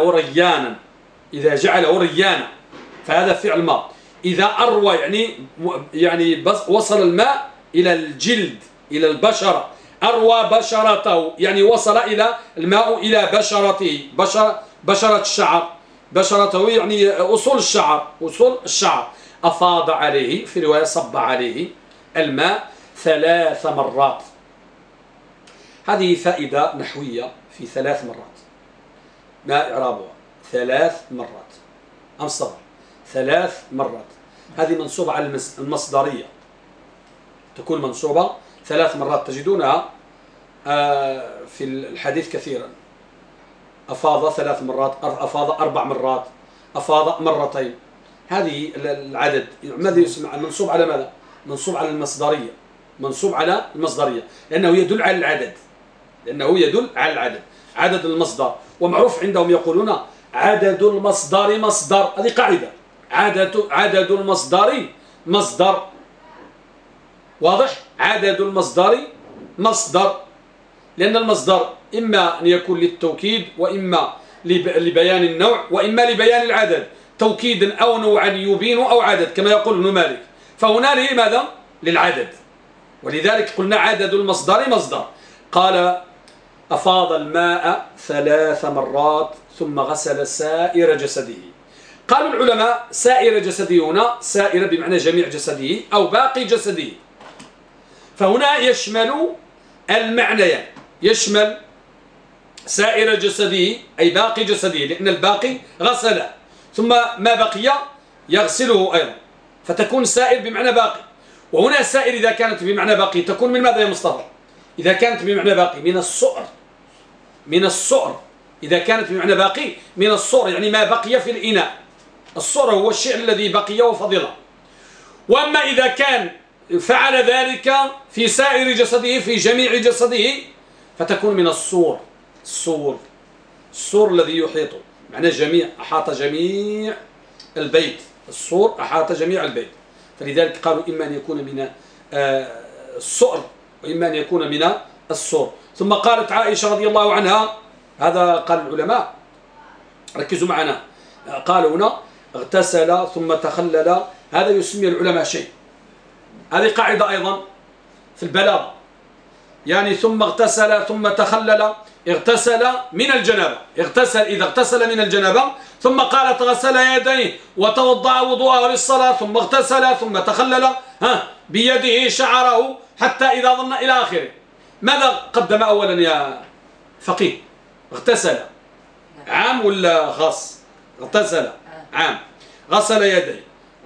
جعله ريانا، فهذا فعل ماض. إذا أروى يعني وصل الماء إلى الجلد، إلى البشرة. أروى بشرته يعني وصل إلى الماء إلى بشرته، بشرة الشعر، بشرته يعني أصول الشعر. أفاض عليه، في رواية صب عليه الماء 3 مرات. هذه فائدة نحوية في 3 مرات، ما إعرابها؟ 3 مرات أم صبر 3 مرات. هذه منصوبة على المصدرية، تكون منصوبة 3 مرات، تجدونها في الحديث كثيرا. أفاض 3 مرات، أفاض 4 مرات، أفاض مرتين. هذه العدد ماذا يسمى منصوب على ماذا؟ منصوب على المصدرية، منصوب على المصدرية لأنه يدل على العدد، لأنه يدل على العدد، عدد المصدر. ومعروف عندهم يقولون عدد المصدر مصدر، هذه قاعدة، عدد المصدر مصدر، واضح؟ عدد المصدر مصدر، لأن المصدر إما أن يكون للتوكيد وإما لبيان النوع وإما لبيان العدد، توكيدا أو نوعا يبين أو عدد كما يقول ابن مالك. فهنا لماذا؟ للعدد، ولذلك قلنا عدد المصدر مصدر. قال أفاض الماء 3 مرات ثم غسل سائر جسده. قالوا العلماء سائر جسده هنا سائر بمعنى جميع جسده أو باقي جسده، فهنا يشمل المعنيان، يشمل سائر جسده أي باقي جسده، لأن الباقي غسل ثم ما بقي يغسله أيضا، فتكون سائر بمعنى باقي. وهنا سائر إذا كانت بمعنى باقي تكون من ماذا يا مصطفى؟ إذا كانت بمعنى باقي من السؤر، من السؤر، إذا كانت بمعنى باقي من السؤر يعني ما بقي في الإناء، السؤر هو الشيء الذي بقي وفضل. وأما إذا كان فعل ذلك في سائر جسده في جميع جسده فتكون من السور، السور، السور الذي يحيط معنى جميع، أحاط جميع البيت، السور أحاط جميع البيت. فلذلك قالوا إما أن يكون من السؤر وإما أن يكون من السور. ثم قالت عائشة رضي الله عنها، هذا قال العلماء ركزوا معنا، قالوا هنا اغتسل ثم تخلل، هذا يسمي العلماء شيء، هذه قاعدة أيضا في البلاغة، يعني ثم اغتسل ثم تخلل، اغتسل من الجنابة، اغتسل إذا اغتسل من الجنابة ثم قالت غسل يديه وتوضأ وضوءه للصلاة ثم اغتسل ثم تخلل بيده شعره حتى إذا ظن إلى آخره. ماذا قدم أولا يا فقيه؟ اغتسل عام ولا خاص؟ اغتسل عام، غسل يديه،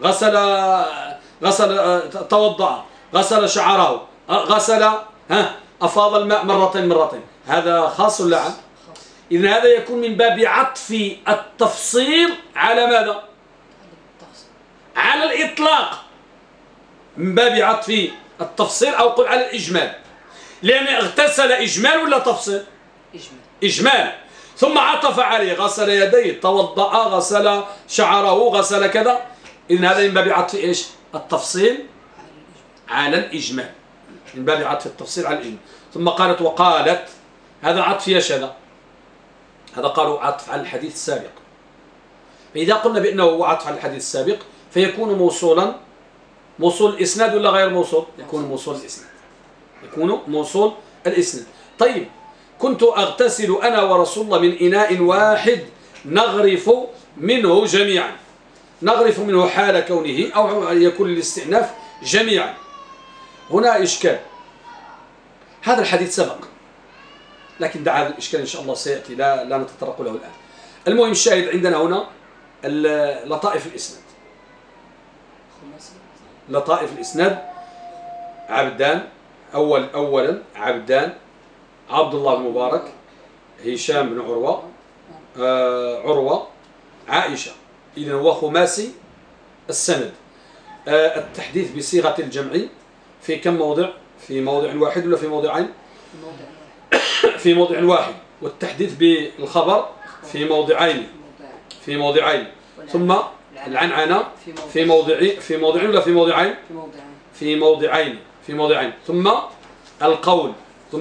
غسل توضأ، غسل شعره، غسل أفاض الماء مرتين، هذا خاص ولا عام؟ إذن هذا يكون من باب عطف التفصيل على ماذا؟ على الإطلاق، من باب عطف التفصيل أو قل على الإجمال، لأن اغتسل إجمال ولا تفصيل؟ إجمال، ثم عطف عليه غسل يديه، توضأ، غسل شعره، غسل كذا. إذن هذا من باب عطف إيش؟ التفصيل على الإجمال، من باب عطف التفصيل على الإجمال. ثم قالت وقالت، هذا عطف ياش هذا قالوا عطف على الحديث السابق. فإذا قلنا بأنه هو عطف على الحديث السابق فيكون موصولا، موصول الإسناد ولا غير موصول؟ يكون موصول الإسناد، يكون موصول الإسناد. طيب كنت أغتسل أنا ورسول الله من إناء واحد نغرف منه جميعا، نغرف منه حال كونه أو يكون الاستئناف جميعا. هنا إشكال، هذا الحديث سبق لكن دع هذا الإشكال إن شاء الله سيأتي، لا نتطرق له الآن. المهم الشاهد عندنا هنا لطائف الإسناد، لطائف الإسناد عبدان، أولا عبدان، عبد الله بن مبارك، هشام بن عروة، عروة، عائشة. إذن هو خماسي السند. التحديث بصيغة الجمع في كم موضع؟ في موضع واحد ولا في موضعين؟ في موضع واحد. والتحديث بالخبر في موضعين، في موضعين. ثم العنعنة في موضعين ولا في موضعين؟ في موضعين، في موضعين. ثم القول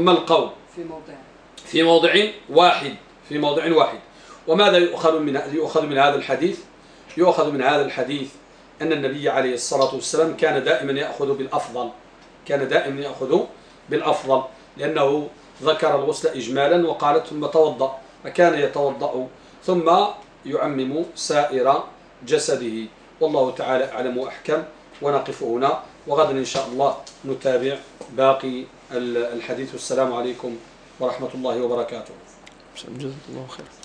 في موضع واحد، في موضع واحد. وماذا يؤخذ من هذا الحديث؟ يؤخذ من هذا الحديث أن النبي عليه الصلاة والسلام كان دائما يأخذ بالأفضل، كان دائما يأخذ بالأفضل، لأنه ذكر الغسل إجمالا وقالت ثم توضأ، فكان يتوضأ ثم يعمم سائر جسده. والله تعالى أعلم وأحكم. ونقف هنا، وغدا إن شاء الله نتابع باقي الحديث. والسلام عليكم ورحمة الله وبركاته. جزاك الله خير.